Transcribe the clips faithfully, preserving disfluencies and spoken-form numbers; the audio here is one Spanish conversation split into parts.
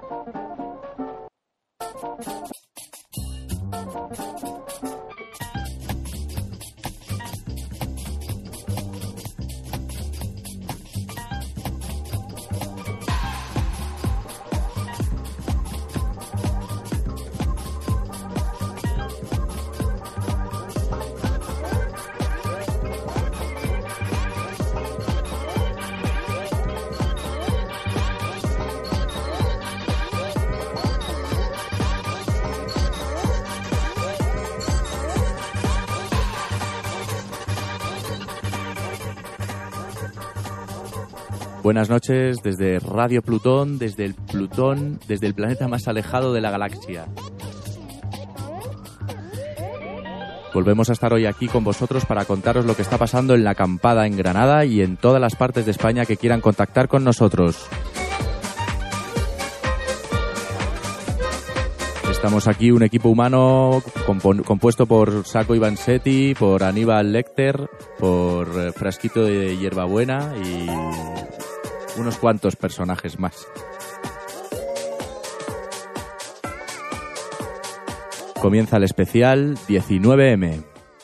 Buenas noches desde Radio Plutón, desde el Plutón, desde el planeta más alejado de la galaxia. Volvemos a estar hoy aquí con vosotros para contaros lo que está pasando en la acampada en Granada y en todas las partes de España que quieran contactar con nosotros. Estamos aquí un equipo humano compu- compuesto por Saco Ivansetti, por Aníbal Lecter, por Frasquito de Hierbabuena y unos cuantos personajes más. Comienza el especial diecinueve eme.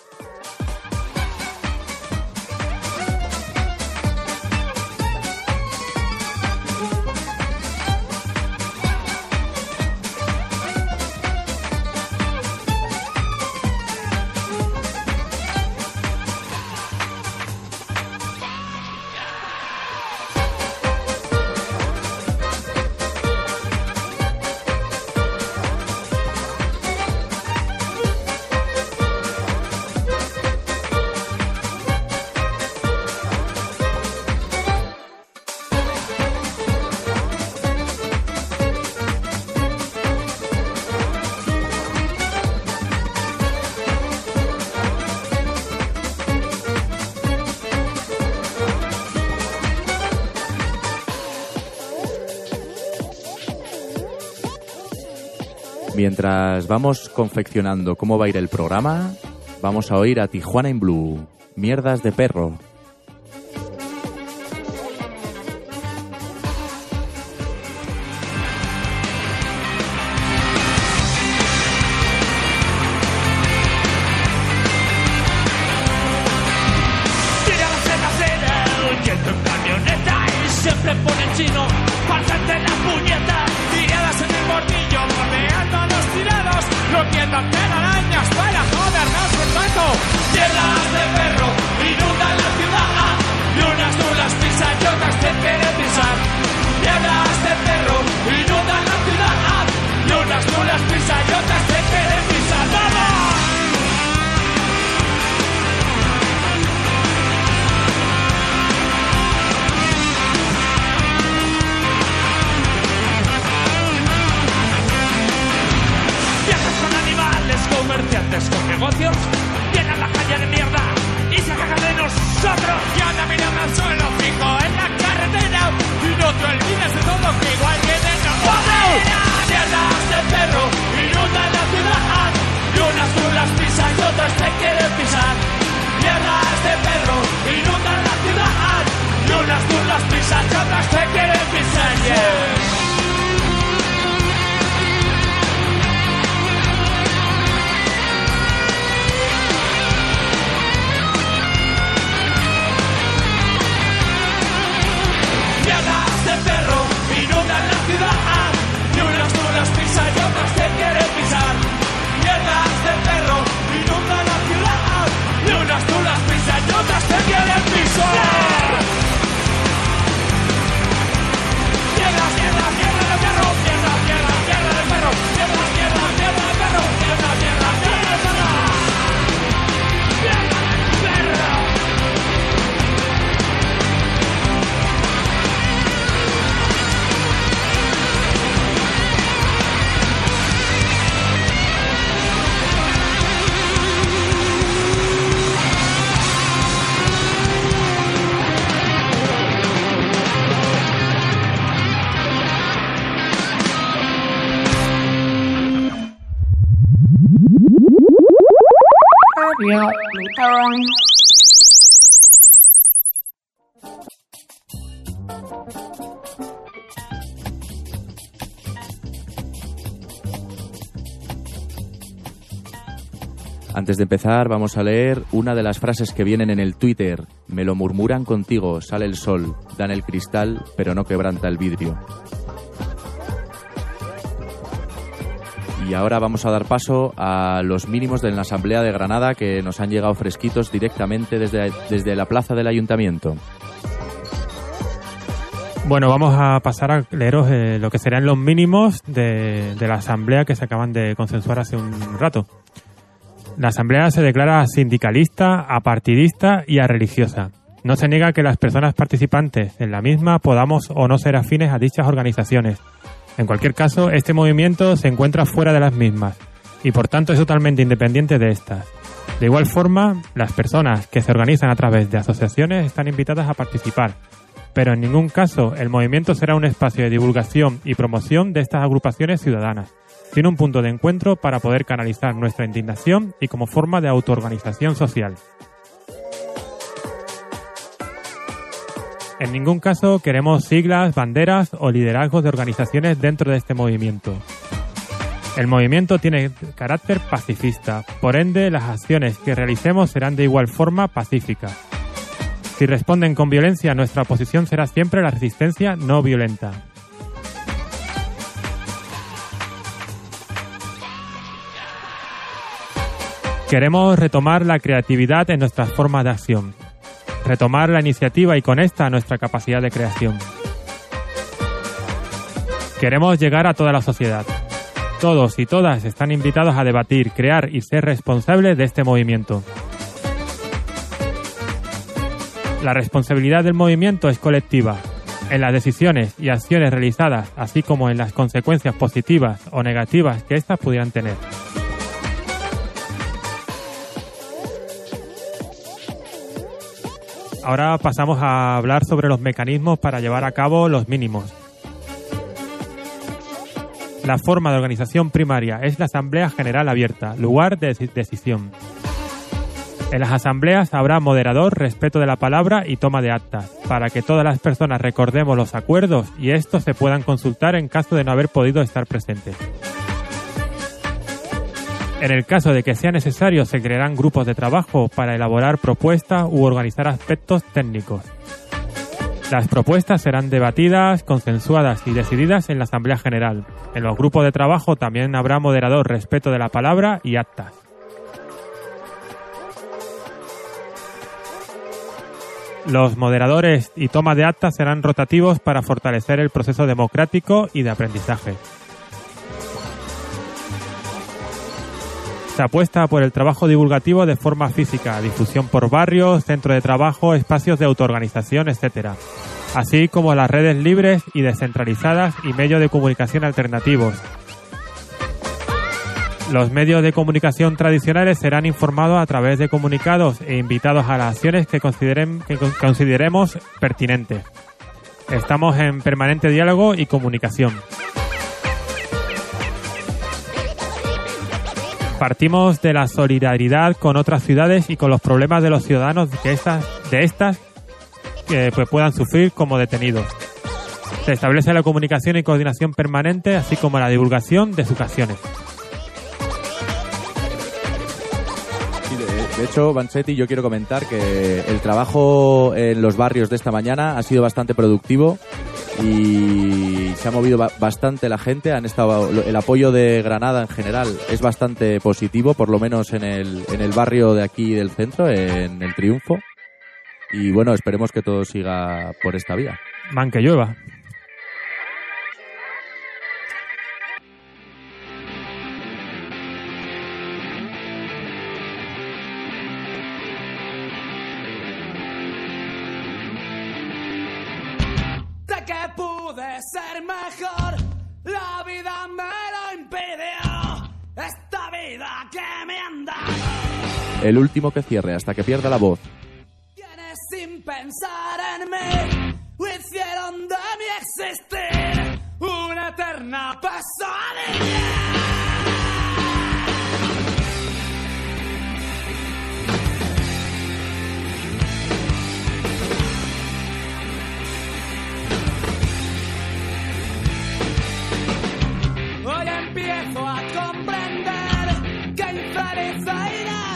Mientras vamos confeccionando cómo va a ir el programa, vamos a oír a Tijuana in Blue, Mierdas de Perro. Antes de empezar, vamos a leer una de las frases que vienen en el Twitter. Me lo murmuran contigo, sale el sol, dan el cristal, pero no quebranta el vidrio. Y ahora vamos a dar paso a los mínimos de la Asamblea de Granada, que nos han llegado fresquitos directamente desde, desde la plaza del Ayuntamiento. Bueno, vamos a pasar a leeros eh, lo que serán los mínimos de, de la Asamblea que se acaban de consensuar hace un rato. La Asamblea se declara sindicalista, apartidista y arreligiosa. No se niega que las personas participantes en la misma podamos o no ser afines a dichas organizaciones. En cualquier caso, este movimiento se encuentra fuera de las mismas y por tanto es totalmente independiente de estas. De igual forma, las personas que se organizan a través de asociaciones están invitadas a participar, pero en ningún caso el movimiento será un espacio de divulgación y promoción de estas agrupaciones ciudadanas, sino un punto de encuentro para poder canalizar nuestra indignación y como forma de autoorganización social. En ningún caso queremos siglas, banderas o liderazgos de organizaciones dentro de este movimiento. El movimiento tiene carácter pacifista, por ende las acciones que realicemos serán de igual forma pacíficas. Si responden con violencia, nuestra posición será siempre la resistencia no violenta. Queremos retomar la creatividad en nuestras formas de acción, retomar la iniciativa y con esta nuestra capacidad de creación. Queremos llegar a toda la sociedad. Todos y todas están invitados a debatir, crear y ser responsables de este movimiento. La responsabilidad del movimiento es colectiva, en las decisiones y acciones realizadas, así como en las consecuencias positivas o negativas que éstas pudieran tener. Ahora pasamos a hablar sobre los mecanismos para llevar a cabo los mínimos. La forma de organización primaria es la Asamblea General Abierta, lugar de decisión. En las asambleas habrá moderador, respeto de la palabra y toma de actas, para que todas las personas recordemos los acuerdos y estos se puedan consultar en caso de no haber podido estar presentes. En el caso de que sea necesario, se crearán grupos de trabajo para elaborar propuestas u organizar aspectos técnicos. Las propuestas serán debatidas, consensuadas y decididas en la Asamblea General. En los grupos de trabajo también habrá moderador, respeto de la palabra y actas. Los moderadores y toma de actas serán rotativos para fortalecer el proceso democrático y de aprendizaje. Se apuesta por el trabajo divulgativo de forma física, difusión por barrios, centro de trabajo, espacios de autoorganización, etcétera, así como las redes libres y descentralizadas y medios de comunicación alternativos. Los medios de comunicación tradicionales serán informados a través de comunicados e invitados a las acciones que, consideren, que consideremos pertinentes. Estamos en permanente diálogo y comunicación. Partimos de la solidaridad con otras ciudades y con los problemas de los ciudadanos que estas, de estas que pues, puedan sufrir como detenidos. Se establece la comunicación y coordinación permanente, así como la divulgación de sus acciones. Sí, de, de hecho, Vansetti, yo quiero comentar que el trabajo en los barrios de esta mañana ha sido bastante productivo y se ha movido ba- bastante la gente. Han estado, el apoyo de Granada en general es bastante positivo, por lo menos en el, en el barrio de aquí del centro, en el Triunfo. Y bueno, esperemos que todo siga por esta vía. Man que llueva. Ser mejor, la vida me lo impidió, esta vida que me han dado. El último que cierre hasta que pierda la voz. Quienes sin pensar en mí hicieron de mi existir una eterna pesadilla. Hoy empiezo a comprender que infeliz irá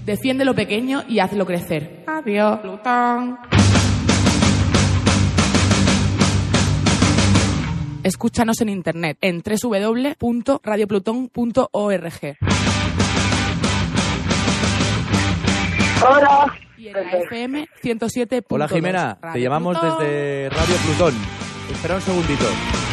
Defiende lo pequeño y hazlo crecer. Adiós, Plutón. Escúchanos en internet en doble u doble u doble u punto radio plutón punto org. Hola. Y en la F M ciento siete punto dos. Hola Jimena, Radio te llamamos Plutón. desde Radio Plutón. Espera un segundito.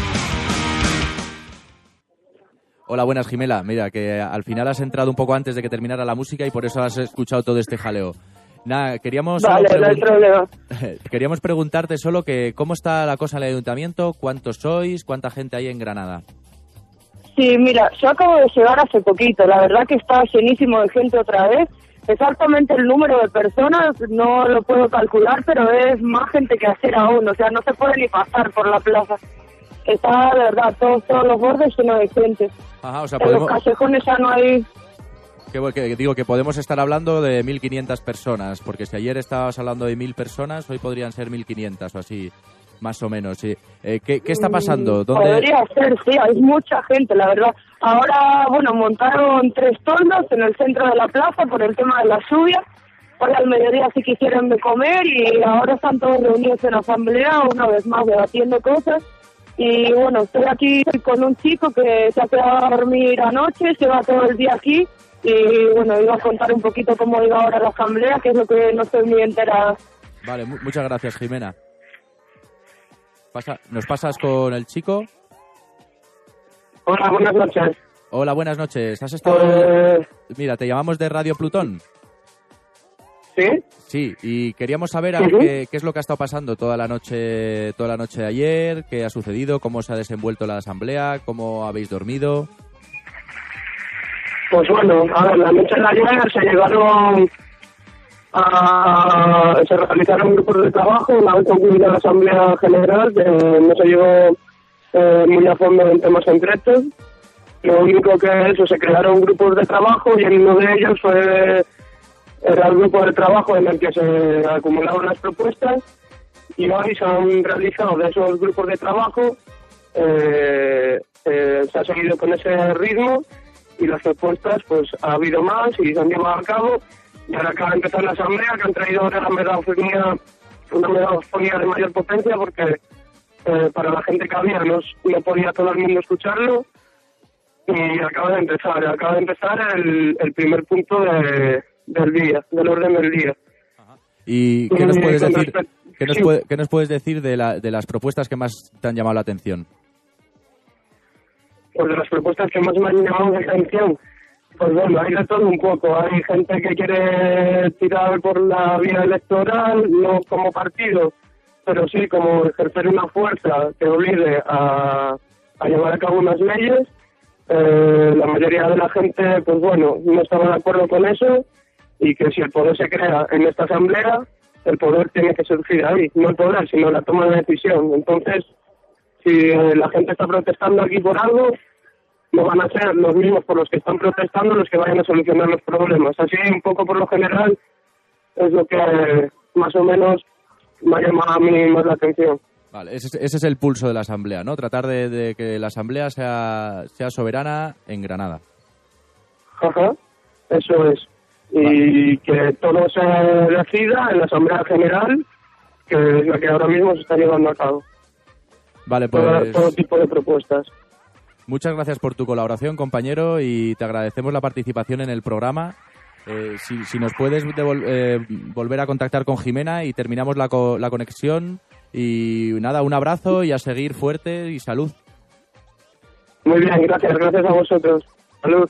Hola, buenas Jimena. Mira, que al final has entrado un poco antes de que terminara la música y por eso has escuchado todo este jaleo. Nada, queríamos Vale, solo no hay pregun- problema. queríamos preguntarte solo que cómo está la cosa en el ayuntamiento, cuántos sois, cuánta gente hay en Granada. Sí, mira, yo acabo de llegar hace poquito. La verdad que está llenísimo de gente otra vez. Exactamente el número de personas no lo puedo calcular, pero es más gente que ayer aún. O sea, no se puede ni pasar por la plaza. Está, de verdad, todos, todos los bordes llenos de gente. Ajá, o sea, En podemos, los callejones ya no hay... que, que digo que podemos estar hablando de mil quinientas personas, porque si ayer estabas hablando de mil personas, hoy podrían ser mil quinientas o así, más o menos. Sí. Eh, ¿qué, ¿Qué está pasando? ¿Dónde? Podría ser, sí, hay mucha gente, la verdad. Ahora, bueno, montaron tres toldos en el centro de la plaza por el tema de la lluvia. Hoy al mediodía sí quisieron de comer y ahora están todos reunidos en la asamblea, una vez más debatiendo cosas. Y bueno, estoy aquí con un chico que se ha quedado a dormir anoche, lleva todo el día aquí. Y bueno, iba a contar un poquito cómo iba ahora la asamblea, que es lo que no estoy muy enterada. Vale, mu- muchas gracias, Jimena. Pasa, ¿Nos pasas con el chico? Hola, buenas noches. Hola, buenas noches. ¿Has estado...? Eh, Mira, te llamamos de Radio Plutón. ¿Sí? Sí, y queríamos saber a ver Ujú. qué, qué es lo que ha estado pasando toda la noche, toda la noche de ayer, qué ha sucedido, cómo se ha desenvuelto la asamblea, cómo habéis dormido. Pues bueno, a ver, la noche de ayer se llegaron a... se realizaron grupos de trabajo, una vez concluida la Asamblea General, que no se llegó eh, muy a fondo en temas concretos. Lo único que eso, se crearon grupos de trabajo y en uno de ellos fue era el grupo de trabajo en el que se acumularon las propuestas y hoy se han realizado de esos grupos de trabajo, eh, eh, se ha seguido con ese ritmo y las propuestas pues ha habido más y se han llevado a cabo y ahora acaba de empezar la asamblea que han traído ahora la megafonía, una megafonía de mayor potencia porque eh, para la gente que había no, no podía todo el mundo escucharlo y acaba de empezar, acaba de empezar el, el primer punto de, del día, del orden del día. ¿Y qué nos Eh, puedes con decir, respecto- qué nos sí. puede- qué nos puedes decir de, la, de las propuestas que más te han llamado la atención? Pues de las propuestas que más me han llamado la atención, pues bueno, hay de todo un poco. Hay gente que quiere tirar por la vía electoral, no como partido, pero sí como ejercer una fuerza que obligue a, a llevar a cabo unas leyes. Eh, la mayoría de la gente, pues bueno, no estaba de acuerdo con eso y que si el poder se crea en esta asamblea, el poder tiene que surgir ahí, no el poder, sino la toma de decisión. Entonces, si eh, la gente está protestando aquí por algo, no van a ser los mismos por los que están protestando los que vayan a solucionar los problemas. Así, un poco por lo general, es lo que más o menos me ha llamado a mí más la atención. Vale, ese, es- ese es el pulso de la asamblea, ¿no? Tratar de, de que la asamblea sea, sea soberana en Granada. Ajá, eso es. Y que todo se decida en la Asamblea General, que es la que ahora mismo se está llevando a cabo. Vale, Todo, pues todo tipo de propuestas. muchas gracias por tu colaboración, compañero, y te agradecemos la participación en el programa. Eh, si, si nos puedes devol- eh, volver a contactar con Jimena y terminamos la, co- la conexión. Y nada, un abrazo y a seguir fuerte y salud. Muy bien, gracias, gracias a vosotros. Salud.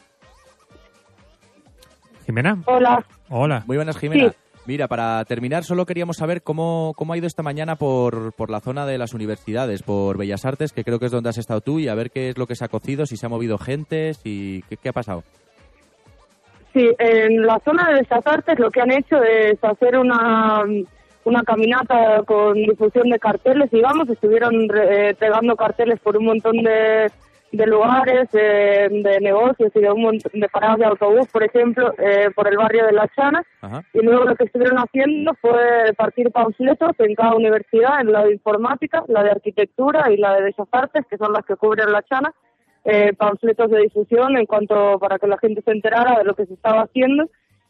Jimena. Hola. Hola. Muy buenas, Jimena. Sí. Mira, para terminar, solo queríamos saber cómo, cómo ha ido esta mañana por, por la zona de las universidades, por Bellas Artes, que creo que es donde has estado tú, y a ver qué es lo que se ha cocido, si se ha movido gente, si qué, qué ha pasado. Sí, en la zona de Bellas Artes lo que han hecho es hacer una, una caminata con difusión de carteles, digamos, estuvieron eh, pegando carteles por un montón de, de lugares, eh, de negocios y de un montón de paradas de autobús, por ejemplo, eh, por el barrio de La Chana. Ajá. Y luego lo que estuvieron haciendo fue partir panfletos en cada universidad, en la de informática, la de arquitectura y la de Bellas Artes, que son las que cubren La Chana, eh, panfletos de difusión en cuanto para que la gente se enterara de lo que se estaba haciendo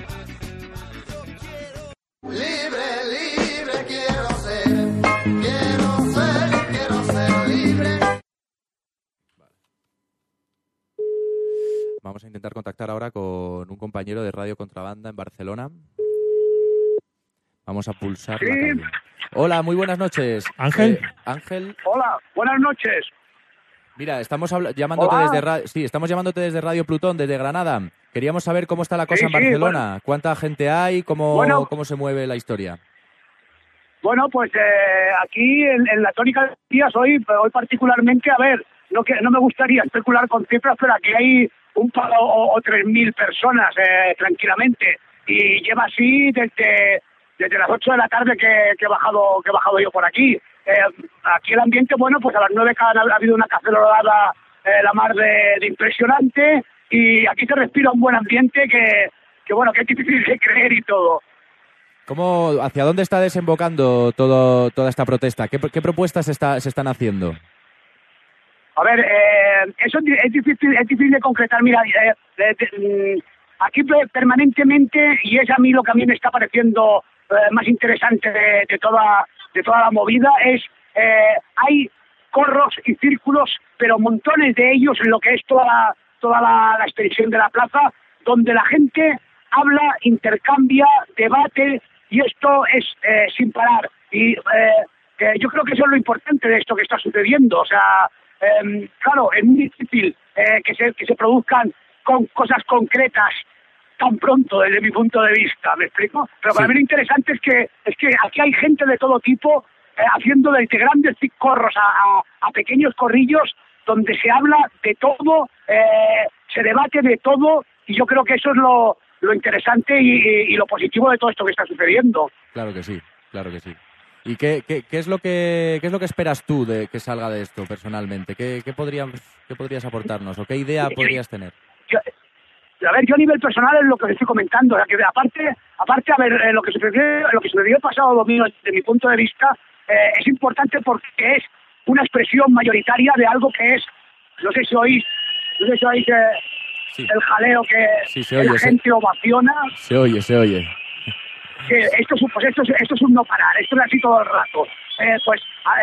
Vamos a intentar contactar ahora con un compañero de Radio Contrabanda en Barcelona. Vamos a pulsar Sí. la calle. Hola, muy buenas noches. Ángel. Eh, Ángel, Hola, buenas noches. mira, estamos habla- llamándote Hola. desde ra- sí, estamos llamándote desde Radio Plutón, desde Granada. Queríamos saber cómo está la cosa Sí, en sí, Barcelona, cuánta gente hay, cómo, Bueno. cómo se mueve la historia. Bueno, pues eh, aquí en, en la tónica de días hoy, hoy particularmente, a ver, no que no me gustaría especular con cifras, pero aquí hay un par o, o tres mil personas eh, tranquilamente y lleva así desde desde las ocho de la tarde que, que he bajado que he bajado yo por aquí. Eh, aquí el ambiente, bueno, pues a las nueve ha, ha habido una cacerolada eh, la mar de, de impresionante y aquí se respira un buen ambiente que que bueno que es difícil de creer y todo. ¿Cómo, hacia dónde está desembocando todo, toda esta protesta? ¿Qué, qué propuestas se, está, se están haciendo? A ver, eh, eso es, di- es difícil, es difícil de concretar. Mira, eh, eh, de- mm, aquí pe- permanentemente, y es a mí lo que a mí me está pareciendo eh, más interesante de, de toda de toda la movida, es eh, hay corros y círculos, pero montones de ellos en lo que es toda la, toda la, la extensión de la plaza, donde la gente habla, intercambia, debate, y esto es eh, sin parar. Y eh, eh, yo creo que eso es lo importante de esto que está sucediendo. O sea, eh, claro, es muy difícil eh, que, se, que se produzcan con cosas concretas tan pronto, desde mi punto de vista, ¿me explico? Pero para Sí. mí lo interesante es que es que aquí hay gente de todo tipo eh, haciendo desde grandes corros a, a, a pequeños corrillos donde se habla de todo, eh, se debate de todo, y yo creo que eso es lo, lo interesante y, y, y lo positivo de todo esto que está sucediendo. Claro que sí, claro que sí. ¿Y qué, qué, qué es lo que qué es lo que esperas tú de que salga de esto personalmente? ¿Qué, qué, podrías, qué podrías aportarnos o qué idea podrías tener? Yo, a ver, yo a nivel personal es lo que os estoy comentando, o sea, que aparte, aparte a ver, eh, lo que sucedió, lo que sucedió el pasado domingo, desde mi punto de vista, eh, es importante porque es una expresión mayoritaria de algo que es, no sé si oís, no sé si oís eh, Sí. el jaleo que, Sí, se que oye, la se- gente ovaciona, Se oye, se oye. que esto es, un- pues esto, es, esto es un no parar, esto es así todo el rato. Eh, pues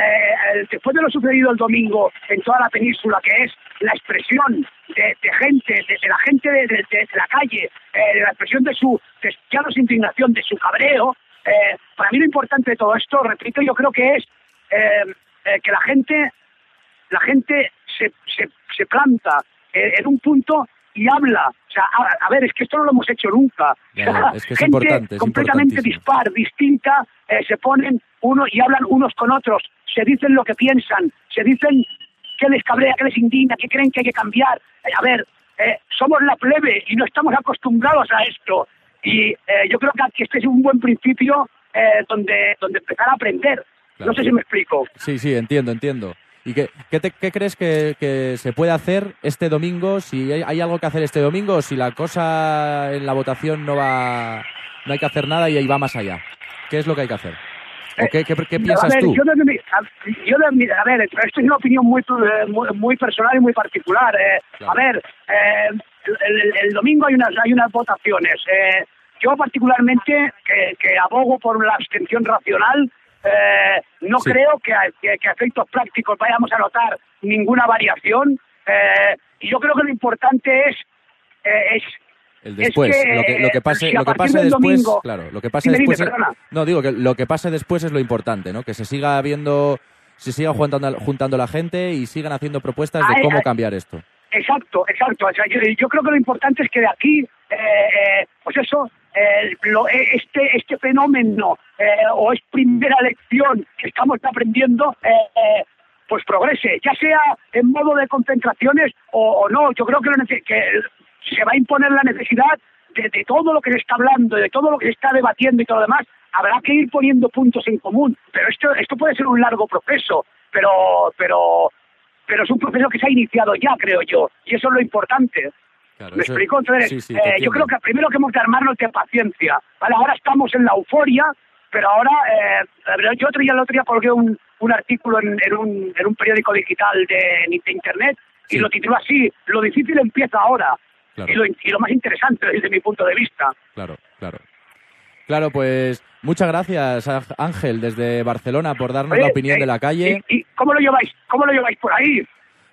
eh, después de lo sucedido el domingo en toda la península, que es la expresión de, de gente, de, de la gente de, de, de la calle, eh, de la expresión de su, de, ya no su indignación, de su cabreo, eh, para mí lo importante de todo esto, repito, yo creo que es eh, eh, que la gente, la gente se, se, se planta eh, en un punto y habla. O sea, a, a ver, es que esto no lo hemos hecho nunca. Ya, O sea, es que es gente importante, es completamente importantísimo. dispar, distinta, eh, se ponen uno y hablan unos con otros, se dicen lo que piensan, se dicen qué les cabrea, qué les indigna, qué creen que hay que cambiar. Eh, a ver, eh, somos la plebe y no estamos acostumbrados a esto. Y eh, yo creo que aquí este es un buen principio eh, donde, donde empezar a aprender. Claro. No sé si me explico. Sí, sí, entiendo, entiendo. ¿Y qué, qué, te- qué crees que, que se puede hacer este domingo? Si hay, hay algo que hacer este domingo o si la cosa en la votación no va, no hay que hacer nada y ahí va más allá. ¿Qué es lo que hay que hacer? ¿O qué, qué, qué piensas a ver, tú? Yo desde mi, a, yo desde mi- a ver, esto es una opinión muy, eh, muy, muy personal y muy particular. eh. Claro. A ver, eh, el, el- el domingo hay unas, hay unas votaciones. eh. Yo particularmente, que, que abogo por la abstención racional, eh, no Sí. creo que a, que, que a efectos prácticos vayamos a notar ninguna variación. eh, y yo creo que lo importante es... eh, es El después, es que, lo que, lo que pase, si a lo que partir pase del después, domingo- claro, lo que pase Dime, dime, después, es- perdona. no digo que lo que pase después es lo importante, ¿no? Que se siga viendo, se siga juntando, juntando la gente y sigan haciendo propuestas de Ay, cómo ay. cambiar esto. Exacto, exacto. O sea, yo, yo creo que lo importante es que de aquí, eh, eh, pues eso, eh, lo- eh, este este fenómeno eh, o es primera lección que estamos aprendiendo, eh, eh, pues progrese, ya sea en modo de concentraciones o, o no. Yo creo que, lo nece- que se va a imponer la necesidad de, de todo lo que se está hablando, de todo lo que se está debatiendo y todo lo demás. Habrá que ir poniendo puntos en común, pero esto esto puede ser un largo proceso, pero pero pero es un proceso que se ha iniciado ya, creo yo, y eso es lo importante. Claro, ¿Me eso- explico? Entonces, sí, sí, eh, te yo entiendo. creo que primero que hemos de armarnos de paciencia. Vale, ahora estamos en la euforia, pero ahora, eh, yo otro día, el otro día colgué un, un artículo en, en, un, en un periódico digital de, de internet y Sí. lo tituló así: lo difícil empieza ahora. Claro. Y, lo, y lo más interesante desde mi punto de vista. Claro, claro. Claro, pues muchas gracias, Á- Ángel, desde Barcelona, por darnos Oye, la opinión eh, de la calle. ¿Y, y cómo lo lleváis? ¿Cómo lo lleváis por ahí?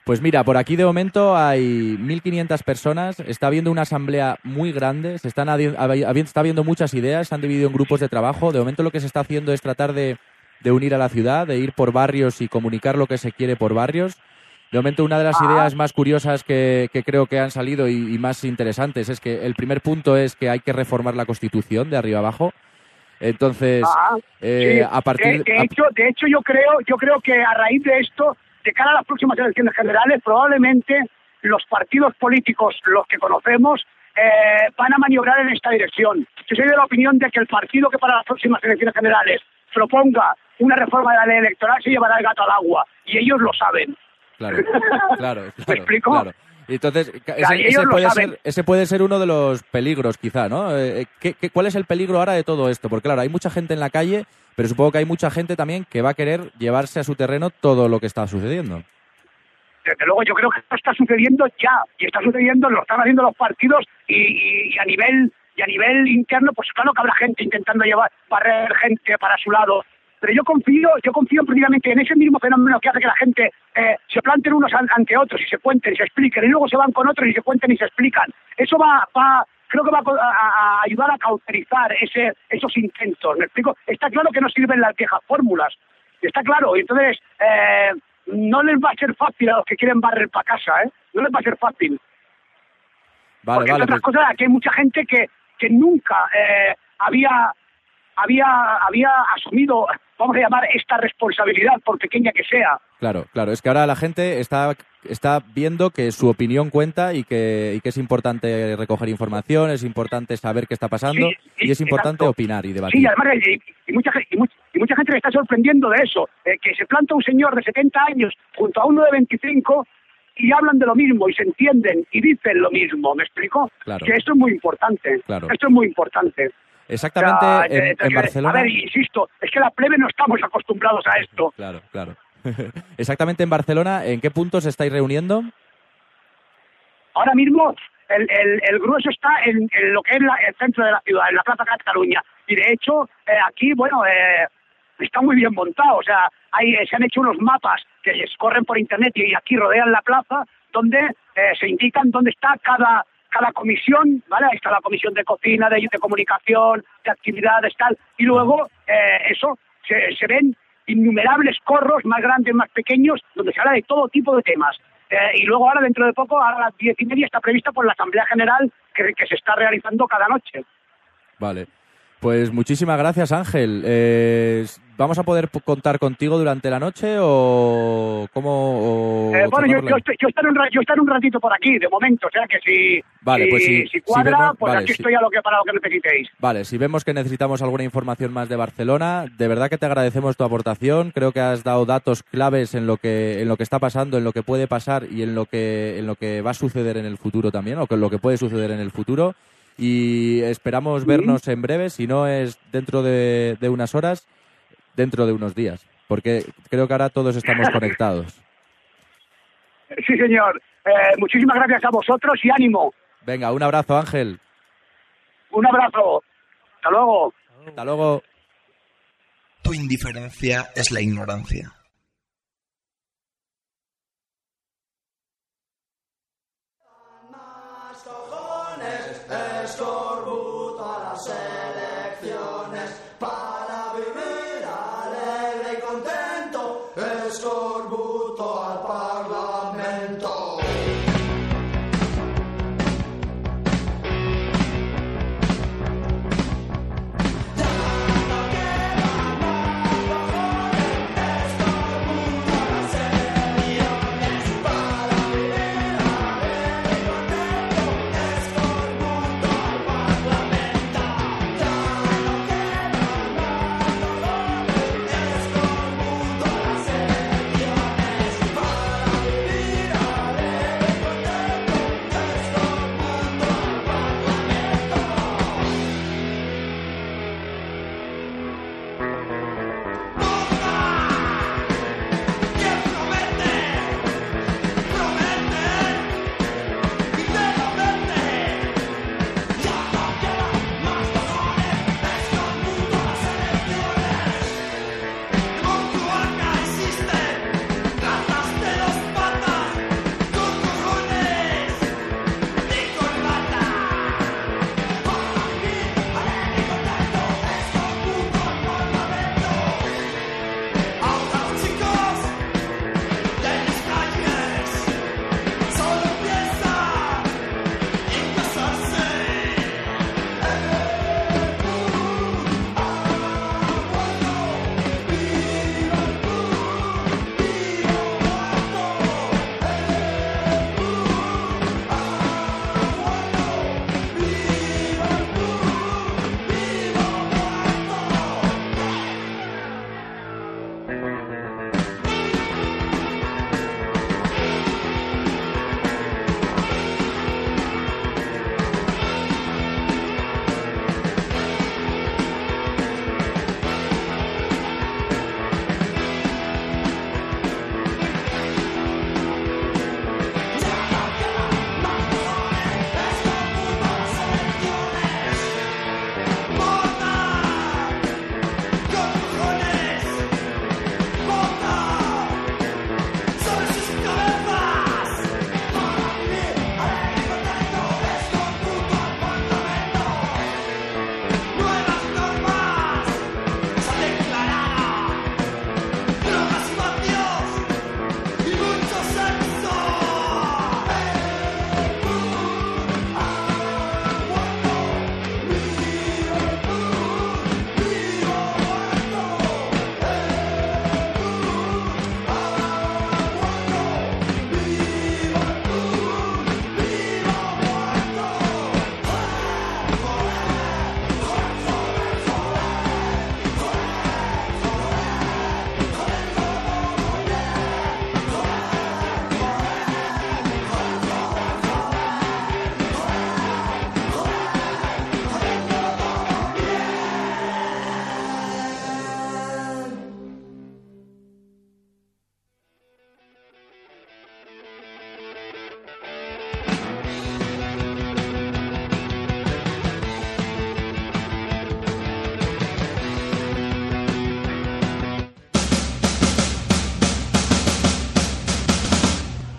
Pues mira, por aquí de momento hay mil quinientas personas, está habiendo una asamblea muy grande, se están adi- habi- está habiendo muchas ideas, se han dividido en grupos de trabajo. De momento lo que se está haciendo es tratar de, de unir a la ciudad, de ir por barrios y comunicar lo que se quiere por barrios. De momento una de las Ah. ideas más curiosas que, que creo que han salido y, y más interesantes es que el primer punto es que hay que reformar la Constitución de arriba abajo. Entonces, Ah, eh, sí. a partir de, de a- hecho, de hecho yo creo, yo creo que a raíz de esto, de cara a las próximas elecciones generales, probablemente los partidos políticos, los que conocemos, eh, van a maniobrar en esta dirección. Yo soy de la opinión de que el partido que para las próximas elecciones generales proponga una reforma de la ley electoral se llevará el gato al agua, y ellos lo saben. Claro, claro, claro. ¿Me explico? Claro. Y entonces, ca- sea, ese, y ellos ese lo puede saben. ser, ese puede ser uno de los peligros, quizá, ¿no? Eh, ¿qué, qué, ¿Cuál es el peligro ahora de todo esto? Porque, claro, hay mucha gente en la calle, pero supongo que hay mucha gente también que va a querer llevarse a su terreno todo lo que está sucediendo. Desde luego, yo creo que esto está sucediendo ya, y está sucediendo, lo están haciendo los partidos, y, y, y a nivel y a nivel interno, pues claro que habrá gente intentando llevar, barrer gente para su lado. Pero yo confío, yo confío precisamente en ese mismo fenómeno que hace que la gente eh, se planten unos an- ante otros y se cuenten y se expliquen, y luego se van con otros y se cuenten y se explican. Eso va, va creo que va a, a- a ayudar a cauterizar ese, esos intentos. ¿Me explico? Está claro que no sirven las viejas fórmulas. Está claro. Y entonces, eh, no les va a ser fácil a los que quieren barrer para casa, ¿eh? No les va a ser fácil. Vale, Porque vale. entre otras Pues, cosas, aquí hay mucha gente que, que nunca eh, había, había, había asumido, vamos a llamar, esta responsabilidad, por pequeña que sea. claro, claro. Es que ahora la gente está, está viendo que su opinión cuenta y que, y que es importante recoger información, es importante saber qué está pasando Sí, sí, y es importante exacto. opinar y debatir. Sí, además, y, y mucha, ge- y, mucha, y mucha gente le está sorprendiendo de eso, eh, que se planta un señor de setenta años junto a uno de veinticinco y hablan de lo mismo y se entienden y dicen lo mismo, ¿me explico? Claro. Que esto es muy importante, Claro. esto es muy importante. Exactamente O sea, en, eh, en que- Barcelona. A ver, insisto, es que la plebe no estamos acostumbrados a esto. Claro, claro. Exactamente en Barcelona, ¿en qué puntos estáis reuniendo? Ahora mismo el, el, el grueso está en, en lo que es la- el centro de la ciudad, en la Plaza Cataluña. Y de hecho, eh, aquí, bueno, eh, está muy bien montado. O sea, hay, eh, se han hecho unos mapas que les corren por internet y aquí rodean la plaza, donde eh, se indican dónde está cada cada comisión, ¿vale? Ahí está la comisión de cocina, de, de comunicación, de actividades, tal. Y luego, eh, eso, se, se ven innumerables corros, más grandes, más pequeños, donde se habla de todo tipo de temas. Eh, y luego ahora, dentro de poco, a las diez y media está prevista por la Asamblea General que, que se está realizando cada noche. Vale. Pues muchísimas gracias, Ángel. Eh, ¿Vamos a poder p- contar contigo durante la noche o cómo? o Eh, bueno, yo, charlarlo? yo, estoy- yo, estaré un, ra- yo estaré un ratito por aquí, de momento, o sea que si, Vale, si, pues si- si si cuadra, vemos- pues vale, aquí si- estoy a lo que, para lo que necesitéis. Vale, si vemos que necesitamos alguna información más de Barcelona, de verdad que te agradecemos tu aportación. Creo que has dado datos claves en lo que en lo que está pasando, en lo que puede pasar y en lo que en lo que va a suceder en el futuro también, o que lo que puede suceder en el futuro. Y esperamos vernos en breve, si no es dentro de, de unas horas, dentro de unos días, porque creo que ahora todos estamos conectados. Sí, señor. Eh, muchísimas gracias a vosotros y ánimo. Venga, un abrazo, Ángel. Un abrazo. Hasta luego. Hasta luego. Tu indiferencia es la ignorancia. Escorbuto a las elecciones para vivir alegre y contento. Escorbuto al Parlamento.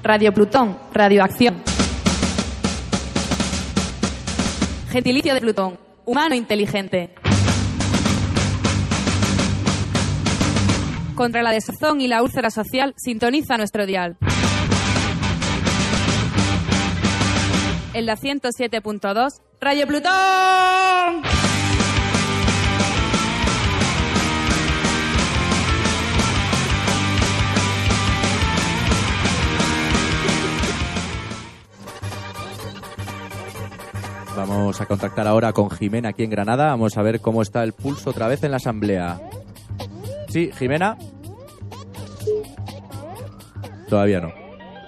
Radio Plutón, radioacción. Gentilicio de Plutón, humano inteligente. Contra la desazón y la úlcera social, sintoniza nuestro dial. En la ciento siete punto dos, Radio Plutón. Vamos a contactar ahora con Jimena aquí en Granada. Vamos a ver cómo está el pulso otra vez en la asamblea. Sí, Jimena. Todavía no.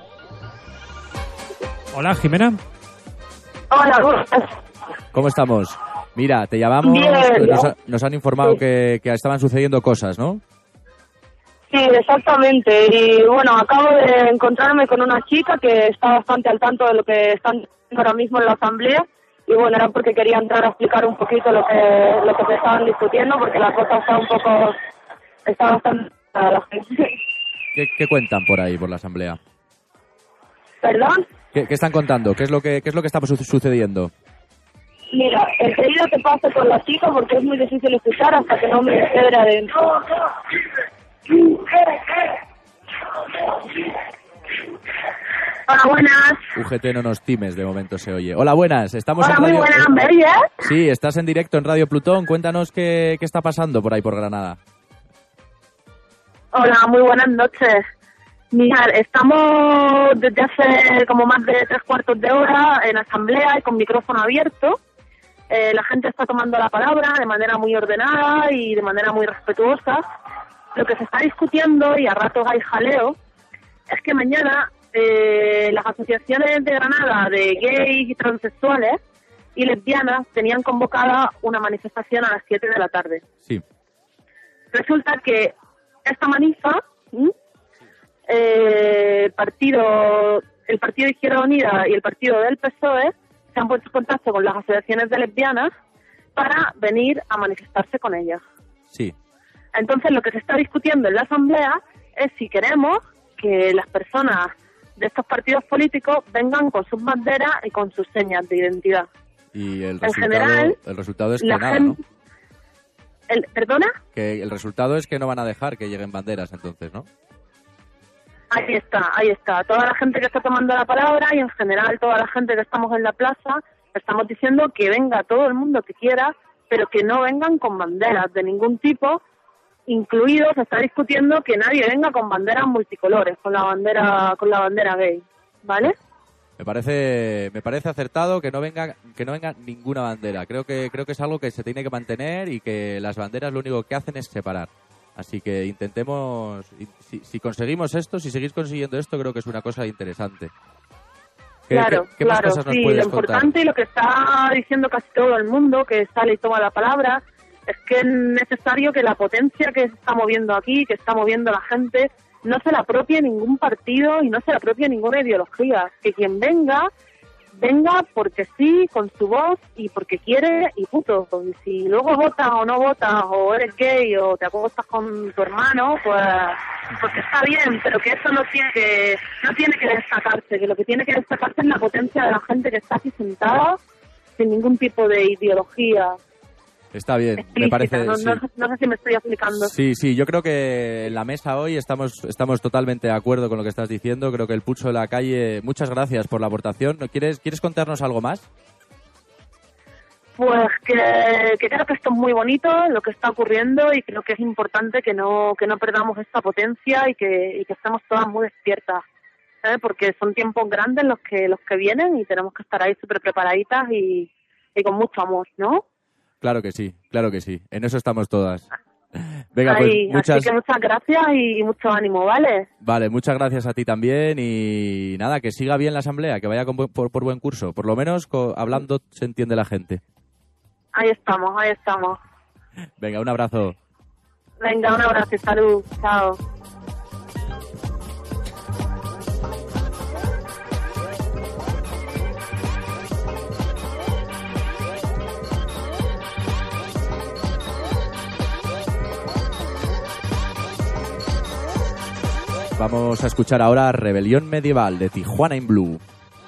Hola, Jimena. Hola, buenas. ¿Cómo estamos? Mira, te llamamos. Bien, nos, bien. nos han informado Sí. que, que estaban sucediendo cosas, ¿no? Sí, exactamente. Y bueno, acabo de encontrarme con una chica que está bastante al tanto de lo que están ahora mismo en la asamblea. Y bueno, era porque quería entrar a explicar un poquito lo que lo que se estaban discutiendo, porque la cosa está un poco... está bastante... ¿Qué, qué cuentan por ahí, por la asamblea? ¿Perdón? ¿Qué, qué están contando? ¿Qué es lo que, qué es lo que está su- sucediendo? Mira, enseguida te paso con la chica porque es muy difícil escuchar hasta que no me quede adentro. Hola, buenas. U G T no nos times, de momento se oye. Hola, buenas. Estamos Hola, en muy radio... buenas, ¿me oyes? Sí, estás en directo en Radio Plutón. Cuéntanos qué, qué está pasando por ahí, por Granada. Hola, muy buenas noches. Mirad, estamos desde hace como más de tres cuartos de hora en asamblea y con micrófono abierto. Eh, la gente está tomando la palabra de manera muy ordenada y de manera muy respetuosa. Lo que se está discutiendo, y a ratos hay jaleo, es que mañana eh, las asociaciones de Granada de gays y transexuales y lesbianas tenían convocada una manifestación a las siete de la tarde. Sí. Resulta que esta manifa, ¿m? eh, el partido el partido de Izquierda Unida y el partido del P S O E se han puesto en contacto con las asociaciones de lesbianas para venir a manifestarse con ellas. Sí. Entonces, lo que se está discutiendo en la asamblea es si queremos que las personas de estos partidos políticos vengan con sus banderas y con sus señas de identidad. Y el En resultado, general, el resultado es que la nada, gente... ¿no? El, ¿Perdona? Que el resultado es que no van a dejar que lleguen banderas, entonces, ¿no? Ahí está, ahí está. Toda la gente que está tomando la palabra y en general toda la gente que estamos en la plaza, estamos diciendo que venga todo el mundo que quiera, pero que no vengan con banderas de ningún tipo, incluido se está discutiendo que nadie venga con banderas multicolores, con la bandera con la bandera gay, ¿vale? Me parece me parece acertado que no venga que no venga ninguna bandera. Creo que creo que es algo que se tiene que mantener y que las banderas lo único que hacen es separar. Así que intentemos, si, si conseguimos esto, si seguís consiguiendo esto, creo que es una cosa interesante. ¿Qué, Claro, qué- qué más claro, cosas nos sí, lo puedes importante contar? y lo que está diciendo casi todo el mundo que sale y toma la palabra es que es necesario que la potencia que se está moviendo aquí, que está moviendo la gente, no se la apropie ningún partido y no se la apropie ninguna ideología. Que quien venga, venga porque sí, con su voz y porque quiere y punto. Y si luego votas o no votas, o eres gay o te acuestas con tu hermano, pues porque está bien, pero que eso no tiene que no tiene que destacarse, que lo que tiene que destacarse es la potencia de la gente que está aquí sentada sin ningún tipo de ideología Está bien, me explícita. parece... no, sí. no, no sé si me estoy explicando. Sí, sí, yo creo que en la mesa hoy estamos estamos totalmente de acuerdo con lo que estás diciendo. Creo que el pulso de la calle... Muchas gracias por la aportación. ¿Quieres, ¿quieres contarnos algo más? Pues que, que creo que esto es muy bonito, lo que está ocurriendo, y creo que es importante que no que no perdamos esta potencia y que, y que estemos todas muy despiertas, ¿eh? Porque son tiempos grandes los que los que vienen y tenemos que estar ahí súper preparaditas y, y con mucho amor, ¿no? Claro que sí, claro que sí. En eso estamos todas. Venga, Ahí, pues muchas... Así que muchas gracias y, y mucho ánimo, ¿vale? Vale, muchas gracias a ti también y nada, que siga bien la asamblea, que vaya con bu- por, por buen curso. Por lo menos co- hablando se entiende la gente. Ahí estamos, ahí estamos. Venga, un abrazo. Venga, un abrazo y salud. Chao. Vamos a escuchar ahora Rebelión Medieval de Tijuana in Blue.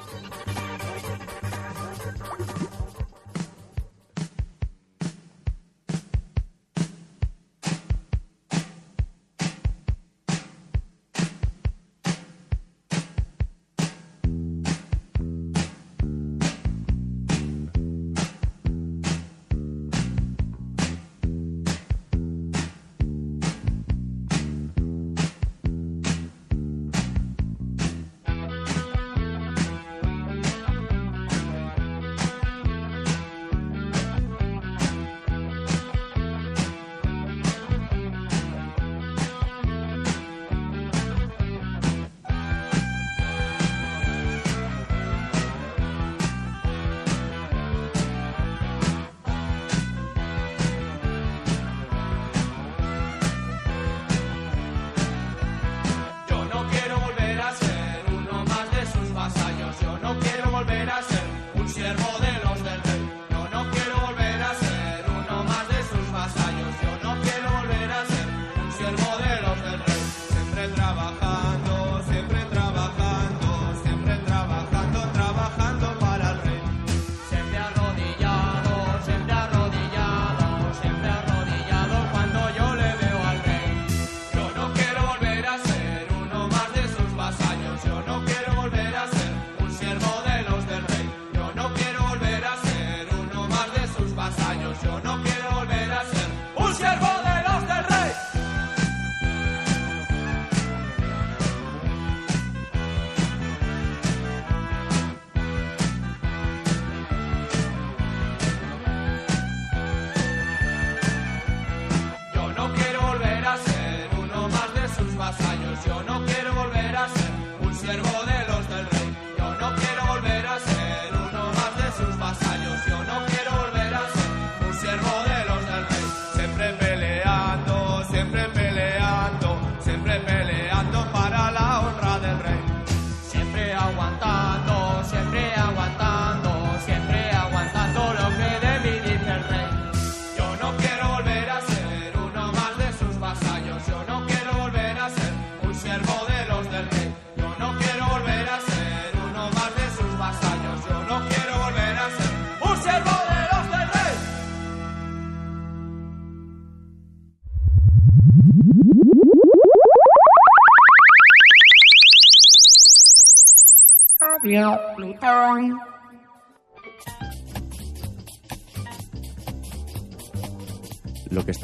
Lo que está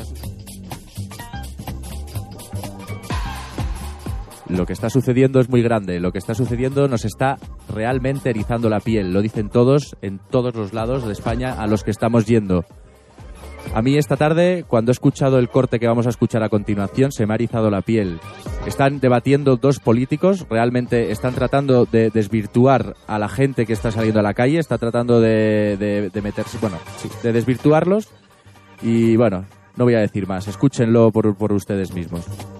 Lo que está sucediendo es muy grande. Lo que está sucediendo nos está realmente erizando la piel. Lo dicen todos, en todos los lados de España a los que estamos yendo. A mí esta tarde, cuando he escuchado el corte que vamos a escuchar a continuación, se me ha erizado la piel. Están debatiendo dos políticos, realmente están tratando de desvirtuar a la gente que está saliendo a la calle, está tratando de, de, de meterse, bueno, sí, de desvirtuarlos. Y bueno, no voy a decir más, escúchenlo por, por ustedes mismos.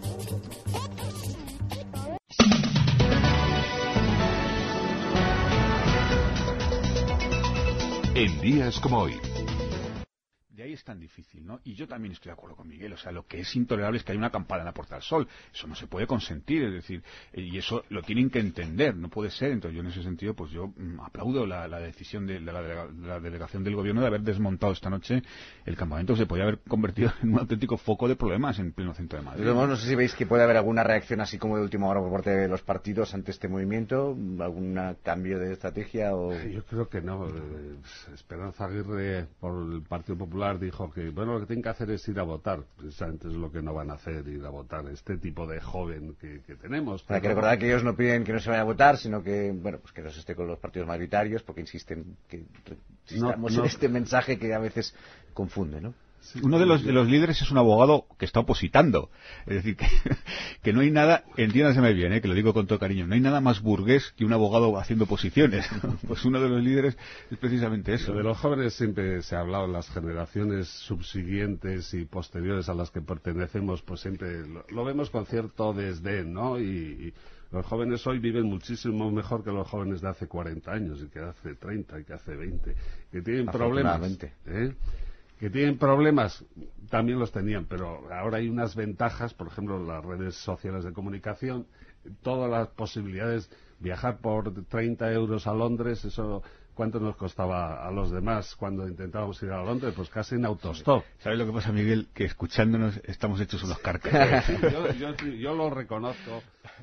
En días como hoy. De ahí es tan difícil, ¿no? Y yo también estoy de acuerdo con Miguel. O sea, lo que es intolerable es que hay una campana en la Puerta del Sol. Eso no se puede consentir, es decir, y eso lo tienen que entender, no puede ser. Entonces yo en ese sentido, pues yo mmm, aplaudo la, la decisión de, de, la delega, de la delegación del gobierno de haber desmontado esta noche el campamento, que se podía haber convertido en un auténtico foco de problemas en pleno centro de Madrid. Pero, no sé si veis que puede haber alguna reacción así como de última hora por parte de los partidos ante este movimiento, algún cambio de estrategia o... Yo creo que no. Esperanza Aguirre por el Partido Popular dijo que bueno, lo que tienen que hacer es ir a votar. Precisamente es lo que no van a hacer, ir a votar. Este tipo de joven que, que tenemos. Hay que recordar que ellos no piden que no se vaya a votar, sino que, bueno, pues que no se esté con los partidos mayoritarios, porque insisten que insistamos no, no. en este mensaje que a veces confunde, ¿no? Sí, uno de los, de los líderes es un abogado que está opositando. Es decir, que, que no hay nada, entiéndaseme bien, ¿eh? Que lo digo con todo cariño, no hay nada más burgués que un abogado haciendo oposiciones. Pues uno de los líderes es precisamente eso. Lo de los jóvenes siempre se ha hablado, las generaciones subsiguientes y posteriores a las que pertenecemos, pues siempre lo, lo vemos con cierto desdén, ¿no? Y, y los jóvenes hoy viven muchísimo mejor que los jóvenes de hace cuarenta años, y que hace treinta, y que hace veinte, que tienen problemas. ¿eh? Que tienen problemas, también los tenían, pero ahora hay unas ventajas, por ejemplo, las redes sociales de comunicación, todas las posibilidades, viajar por treinta euros a Londres, eso... ¿Cuánto nos costaba a los demás cuando intentábamos ir a Londres? Pues casi en autostop. ¿Sabes lo que pasa, Miguel? Que escuchándonos estamos hechos unos carcas. yo, yo, yo lo reconozco.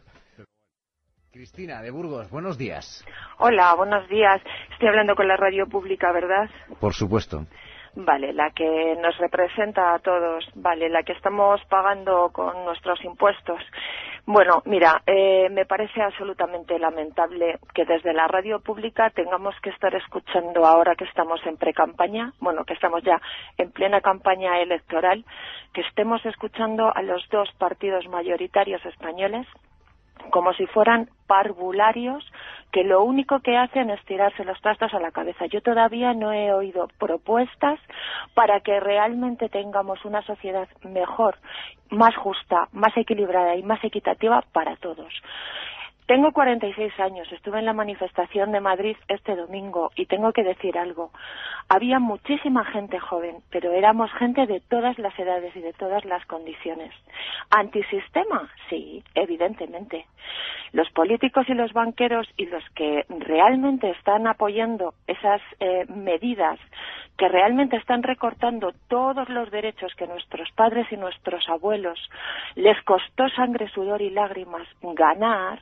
Cristina, de Burgos, buenos días. Hola, buenos días. Estoy hablando con la radio pública, ¿verdad? Por supuesto. Vale, la que nos representa a todos, vale, la que estamos pagando con nuestros impuestos. Bueno, mira, eh, me parece absolutamente lamentable que desde la radio pública tengamos que estar escuchando, ahora que estamos en pre-campaña, bueno, que estamos ya en plena campaña electoral, que estemos escuchando a los dos partidos mayoritarios españoles como si fueran parvularios que lo único que hacen es tirarse los trastos a la cabeza. Yo todavía no he oído propuestas para que realmente tengamos una sociedad mejor, más justa, más equilibrada y más equitativa para todos. Tengo cuarenta y seis años, estuve en la manifestación de Madrid este domingo y tengo que decir algo. Había muchísima gente joven, pero éramos gente de todas las edades y de todas las condiciones. ¿Antisistema? Sí, evidentemente. Los políticos y los banqueros y los que realmente están apoyando esas eh, medidas, que realmente están recortando todos los derechos que nuestros padres y nuestros abuelos les costó sangre, sudor y lágrimas ganar,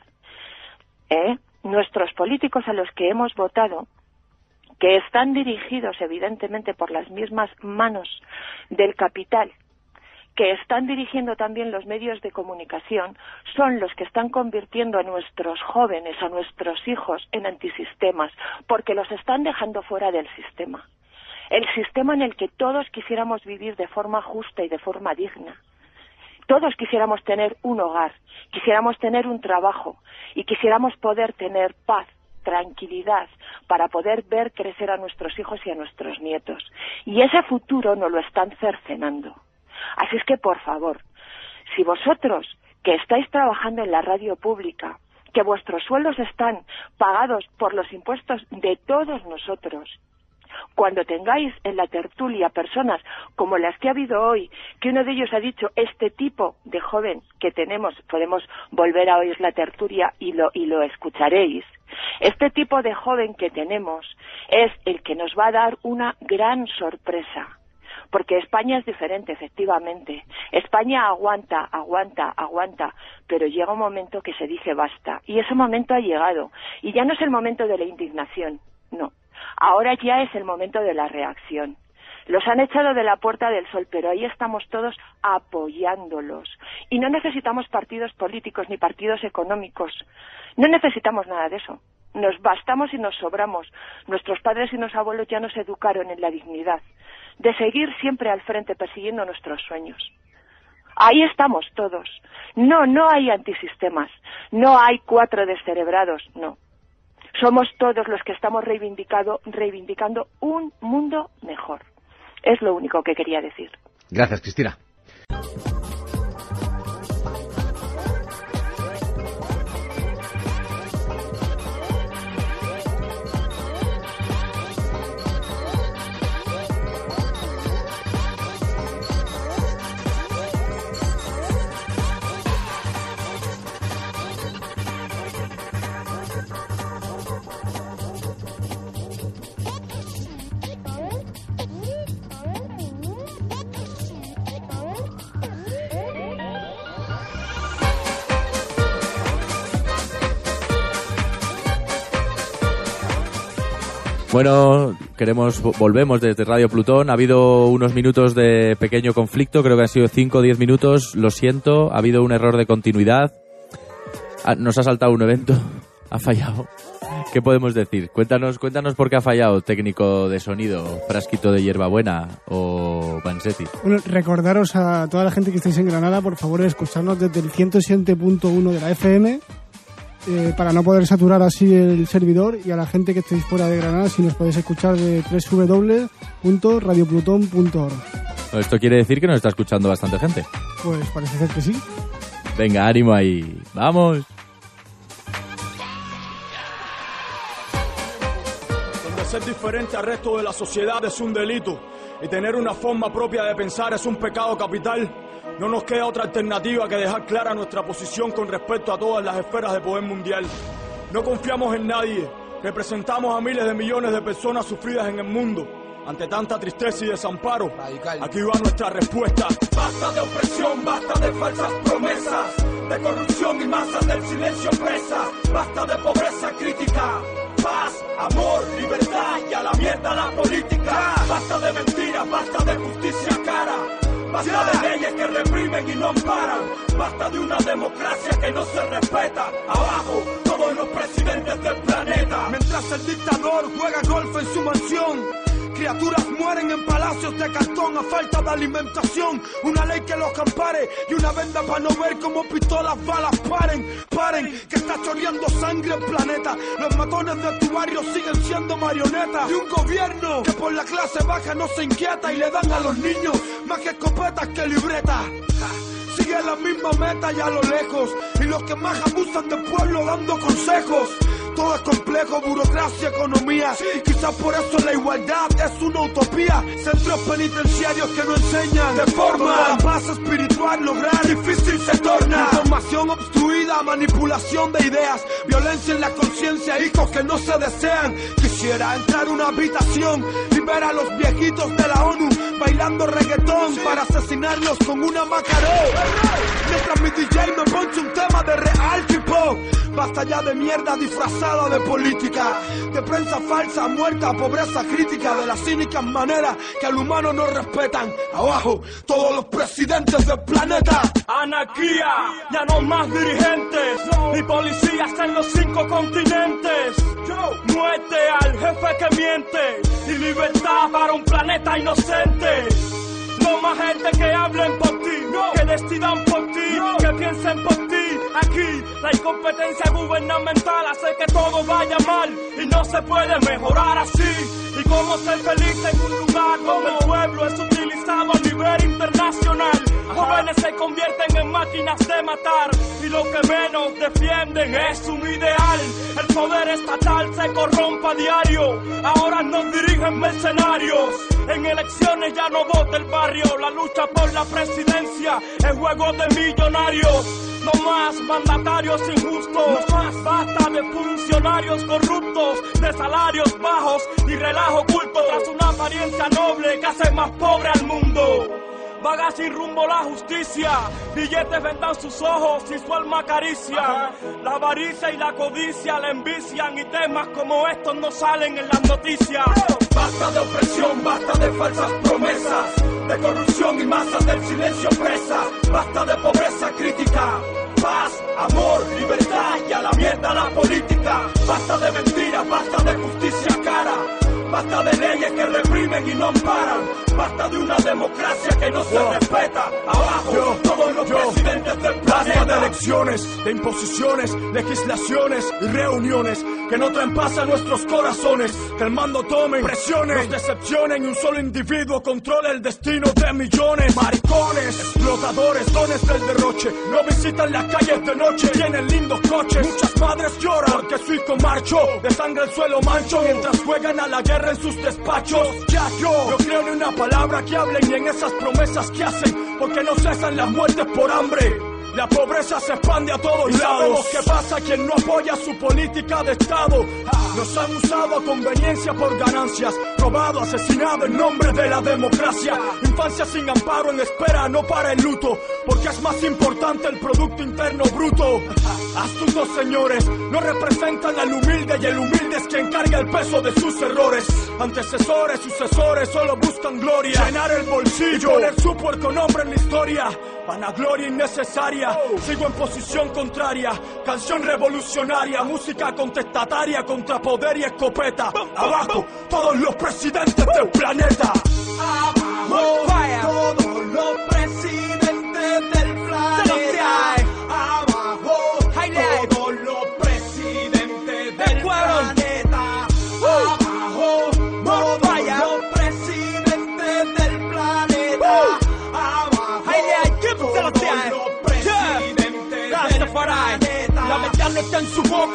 ¿Eh? nuestros políticos a los que hemos votado, que están dirigidos evidentemente por las mismas manos del capital, que están dirigiendo también los medios de comunicación, son los que están convirtiendo a nuestros jóvenes, a nuestros hijos en antisistemas, porque los están dejando fuera del sistema. El sistema en el que todos quisiéramos vivir de forma justa y de forma digna. Todos quisiéramos tener un hogar, quisiéramos tener un trabajo y quisiéramos poder tener paz, tranquilidad, para poder ver crecer a nuestros hijos y a nuestros nietos. Y ese futuro nos lo están cercenando. Así es que, por favor, si vosotros, que estáis trabajando en la radio pública, que vuestros sueldos están pagados por los impuestos de todos nosotros, cuando tengáis en la tertulia personas como las que ha habido hoy, que uno de ellos ha dicho, este tipo de joven que tenemos, podemos volver a oír la tertulia y lo, y lo escucharéis, este tipo de joven que tenemos es el que nos va a dar una gran sorpresa. Porque España es diferente, efectivamente. España aguanta, aguanta, aguanta, pero llega un momento que se dice basta. Y ese momento ha llegado. Y ya no es el momento de la indignación, no. Ahora ya es el momento de la reacción. Los han echado de la Puerta del Sol, pero ahí estamos todos apoyándolos. Y no necesitamos partidos políticos ni partidos económicos. No necesitamos nada de eso. Nos bastamos y nos sobramos. Nuestros padres y nuestros abuelos ya nos educaron en la dignidad de seguir siempre al frente persiguiendo nuestros sueños. Ahí estamos todos. No, no hay antisistemas. No hay cuatro descerebrados, no. Somos todos los que estamos reivindicado, reivindicando un mundo mejor. Es lo único que quería decir. Gracias, Cristina. Bueno, queremos volvemos desde Radio Plutón. Ha habido unos minutos de pequeño conflicto, creo que han sido cinco o diez minutos. Lo siento, ha habido un error de continuidad. Nos ha saltado un evento, ha fallado. ¿Qué podemos decir? Cuéntanos, cuéntanos por qué ha fallado técnico de sonido, Frasquito de Hierbabuena o Vansetti. Bueno, recordaros a toda la gente que estáis en Granada, por favor, escucharnos desde el ciento siete punto uno de la F M. Eh, para no poder saturar así el servidor, y a la gente que estéis fuera de Granada, si nos podéis escuchar de doble u doble u doble u punto radio plutón punto org. Esto quiere decir que nos está escuchando bastante gente. Pues parece ser que sí. Venga, ánimo ahí. ¡Vamos! Donde ser diferente al resto de la sociedad es un delito. y tener una forma propia de pensar es un pecado capital, no nos queda otra alternativa que dejar clara nuestra posición con respecto a todas las esferas de poder mundial. No confiamos en nadie, representamos a miles de millones de personas sufridas en el mundo. Ante tanta tristeza y desamparo, aquí va nuestra respuesta. Basta de opresión, basta de falsas promesas, de corrupción y masas del silencio presas. Basta de pobreza crítica, paz, amor, libertad y a la mierda la política. Basta de mentiras, basta de justicia cara. Basta de leyes que reprimen y no amparan. Basta de una democracia que no se respeta. Abajo, todos los presidentes del planeta. Mientras el dictador juega golf en su mansión, criaturas mueren en palacios de cartón a falta de alimentación. Una ley que los ampare y una venda para no ver cómo pistolas balas paren. Paren, que está chorreando sangre el planeta. Los matones de tu barrio siguen siendo marionetas de un gobierno que por la clase baja no se inquieta y le dan a los niños más que escopetas que libretas. Sigue la misma meta y a lo lejos, y los que más abusan del pueblo dando consejos. Todo es complejo, burocracia, economía. Quizás por eso la igualdad es una utopía. Centros penitenciarios que no enseñan de forma la paz espiritual lograr difícil se torna. Información obstruida, manipulación de ideas, violencia en la conciencia, hijos que no se desean. Quisiera entrar a una habitación y ver a los viejitos de la ONU bailando reggaetón para asesinarlos con una macarón. Mientras mi D J me ponche un tema de real tipo. Basta ya de mierda disfrazada de política, de prensa falsa, muerta, pobreza crítica, de las cínicas maneras que al humano no respetan. Abajo, todos los presidentes del planeta. Anarquía, ya no más dirigentes, ni policías en los cinco continentes. Muerte al jefe que miente, y libertad para un planeta inocente. No más gente que hablen por ti, no. Que decidan por ti, no. Que piensen por ti. Aquí la incompetencia gubernamental hace que todo vaya mal y no se puede mejorar así. Y cómo ser feliz en un lugar donde el pueblo es utilizado a nivel internacional. Jóvenes se convierten en máquinas de matar y lo que menos defienden es un ideal. El poder estatal se corrompe a diario, ahora nos dirigen mercenarios. En elecciones ya no vota el barrio, la lucha por la presidencia es juego de millonarios. No más mandatarios injustos, no más basta de funcionarios corruptos, de salarios bajos y relajo oculto tras una apariencia noble que hace más pobre al mundo. Vaga sin rumbo la justicia, billetes vendan sus ojos y su alma acaricia. La avaricia y la codicia la envician y temas como estos no salen en las noticias. Basta de opresión, basta de falsas promesas, de corrupción y masas del silencio presas. Basta de pobreza crítica, paz, amor, libertad y a la mierda la política. Basta de mentiras, basta de justicia cara. Basta de leyes que reprimen y no amparan. Basta de una democracia que no se yo, respeta. Abajo, yo, todos los yo, presidentes del planeta. Basta de elecciones, de imposiciones, legislaciones y reuniones que no traen paz a nuestros corazones. Que el mando tome presiones, nos decepcionen y un solo individuo controle el destino de millones. Maricones, explotadores, dones del derroche, no visitan las calles de noche, tienen lindos coches. Muchas madres lloran porque su hijo marchó, de sangre el suelo mancho mientras juegan a la guerra en sus despachos. Ya yo no creo ni una palabra que hablen ni en esas promesas que hacen, porque no cesan las muertes por hambre. La pobreza se expande a todos lados. Sabemos qué pasa quien no apoya su política de Estado. Nos han usado a conveniencia por ganancias, robado, asesinado en nombre de la democracia. Infancia sin amparo en espera, no para el luto, porque es más importante el Producto Interno Bruto. Astutos señores, no representan al humilde y el humilde es quien carga el peso de sus errores. Antecesores, sucesores, solo buscan gloria, llenar el bolsillo y poner su puerco nombre en la historia. Vanagloria innecesaria, sigo en posición contraria. Canción revolucionaria, música contestataria contra poder y escopeta. Abajo, todos los presidentes del planeta. Abajo, todos los presidentes del planeta. Abajo, todos los presidentes del planeta. Abajo, todos los presidentes del planeta. Abajo, todos los presidentes del planeta. La verdad no está en su boca,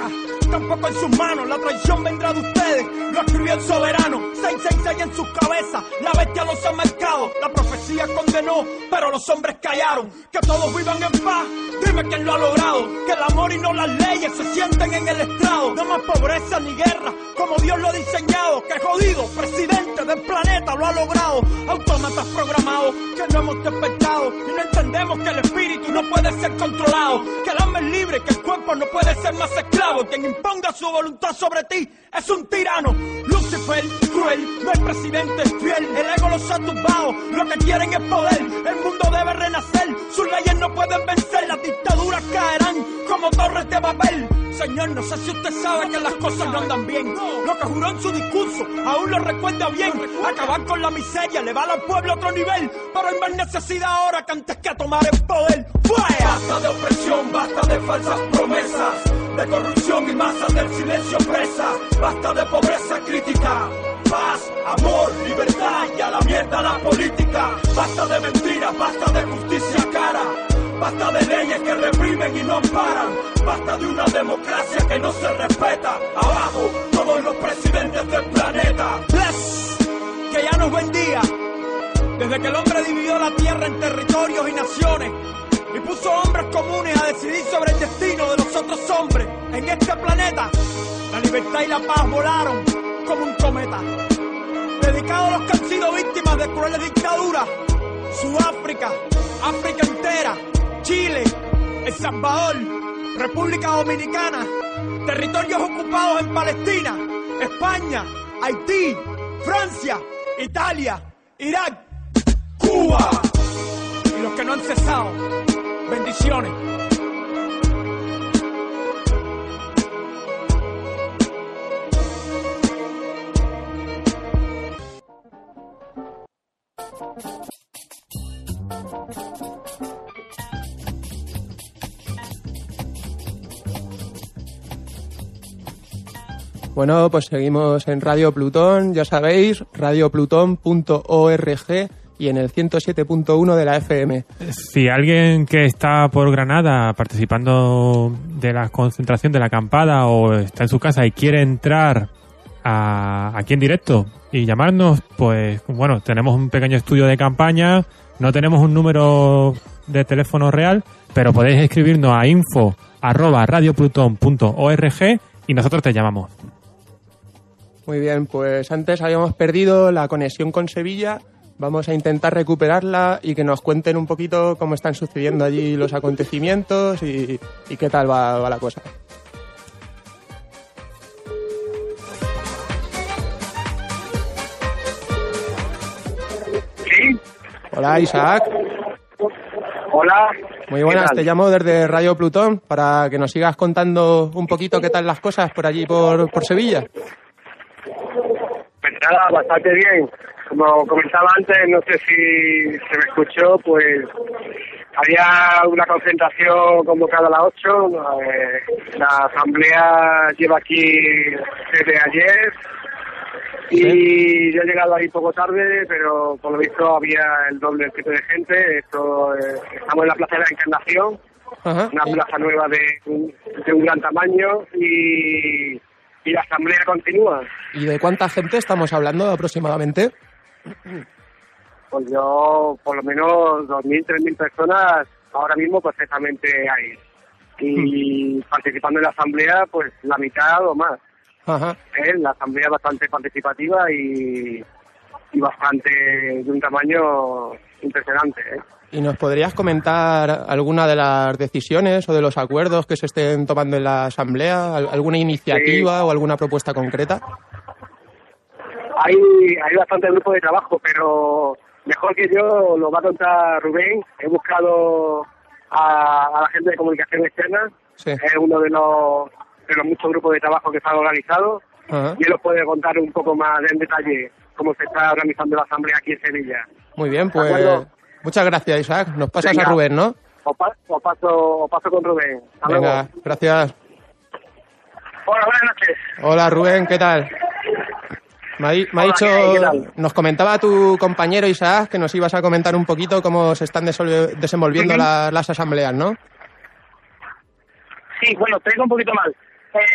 está un poco en sus manos, la traición vendrá de ustedes, lo escribió el soberano, seiscientos sesenta y seis en sus cabezas, la bestia los ha marcado, la profecía condenó, pero los hombres callaron, que todos vivan en paz, dime quién lo ha logrado, que el amor y no las leyes se sienten en el estrado, no más pobreza ni guerra, como Dios lo ha diseñado, que jodido presidente del planeta lo ha logrado, autómatas programados, que no hemos despertado, y no entendemos que el espíritu no puede ser controlado, que el alma es libre, que el cuerpo no puede ser más esclavo, quien imponga su voluntad sobre ti es un tirano, Lucifer, cruel, no hay presidente fiel, el ego los ha tumbado, lo que quieren es poder, el mundo debe renacer, sus leyes no pueden vencer, las dictaduras caerán como torres de Babel. Señor, no sé si usted sabe que las cosas no andan bien, lo que juró en su discurso aún lo recuerda bien, acabar con la miseria, elevar al pueblo a otro nivel, pero hay más necesidad ahora que antes que tomar el poder. ¡Fuera! Basta de opresión, basta de falsas promesas, de corrupción y masas del silencio presa, basta de pobreza crítica, paz, amor, libertad y a la mierda la política, basta de mentiras, basta de justicia cara, basta de leyes que reprimen y no amparan, basta de una democracia que no se respeta, abajo todos los presidentes del planeta. Bless, que ya nos bendiga, desde que el hombre dividió la tierra en territorios y naciones, y puso hombres comunes a decidir sobre el destino de los otros hombres. En este planeta, la libertad y la paz volaron como un cometa. Dedicado a los que han sido víctimas de crueles dictaduras, Sudáfrica, África entera, Chile, El Salvador, República Dominicana, territorios ocupados en Palestina, España, Haití, Francia, Italia, Irak, Cuba y los que no han cesado. Bendiciones. Bueno, pues seguimos en Radio Plutón, ya sabéis, radio plutón punto org y en el ciento siete punto uno de la F M. Si alguien que está por Granada participando de la concentración de la acampada o está en su casa y quiere entrar a, aquí en directo y llamarnos, pues bueno, tenemos un pequeño estudio de campaña, no tenemos un número de teléfono real, pero podéis escribirnos a info arroba radio plutón punto org y nosotros te llamamos. Muy bien, pues antes habíamos perdido la conexión con Sevilla. Vamos a intentar recuperarla y que nos cuenten un poquito cómo están sucediendo allí los acontecimientos y, y qué tal va, va la cosa. ¿Sí? Hola, Isaac. Hola. Muy buenas, te llamo desde Radio Plutón para que nos sigas contando un poquito qué tal las cosas por allí, por, por Sevilla. Pues nada, bastante bien. Como comentaba antes, no sé si se me escuchó, pues había una concentración convocada a las ocho. Eh, la asamblea lleva aquí desde ayer y ¿sí? Yo he llegado ahí poco tarde, pero por lo visto había el doble tipo de gente. Esto, eh, estamos en la Plaza de la Encarnación, ajá, una plaza nueva de un, de un gran tamaño y, y la asamblea continúa. ¿Y de cuánta gente estamos hablando aproximadamente? Pues yo, por lo menos dos mil, tres mil personas ahora mismo perfectamente hay. Y hmm. participando en la asamblea, pues la mitad o más. Ajá. ¿Eh? La asamblea es bastante participativa y, y bastante de un tamaño impresionante. ¿eh? ¿Y nos podrías comentar alguna de las decisiones o de los acuerdos que se estén tomando en la asamblea? ¿Alguna iniciativa sí. o alguna propuesta concreta? Hay, hay bastante grupo de trabajo, pero mejor que yo lo va a contar Rubén. He buscado a, a la gente de comunicación externa. Sí. Es uno de los, de los muchos grupos de trabajo que están organizados. Ajá. Y él os puede contar un poco más en detalle cómo se está organizando la asamblea aquí en Sevilla. Muy bien, pues muchas gracias, Isaac. Nos pasas Venga. a Rubén, ¿no? Os, pa os, paso, os paso con Rubén. Hasta Venga, luego. Gracias. Hola, buenas noches. Hola, Rubén, ¿qué tal? Me ha, me ha Hola, dicho, ¿qué tal? Nos comentaba tu compañero Isaac que nos ibas a comentar un poquito cómo se están desenvolviendo uh-huh. la, las asambleas, ¿no? Sí, bueno, te digo un poquito mal. Eh,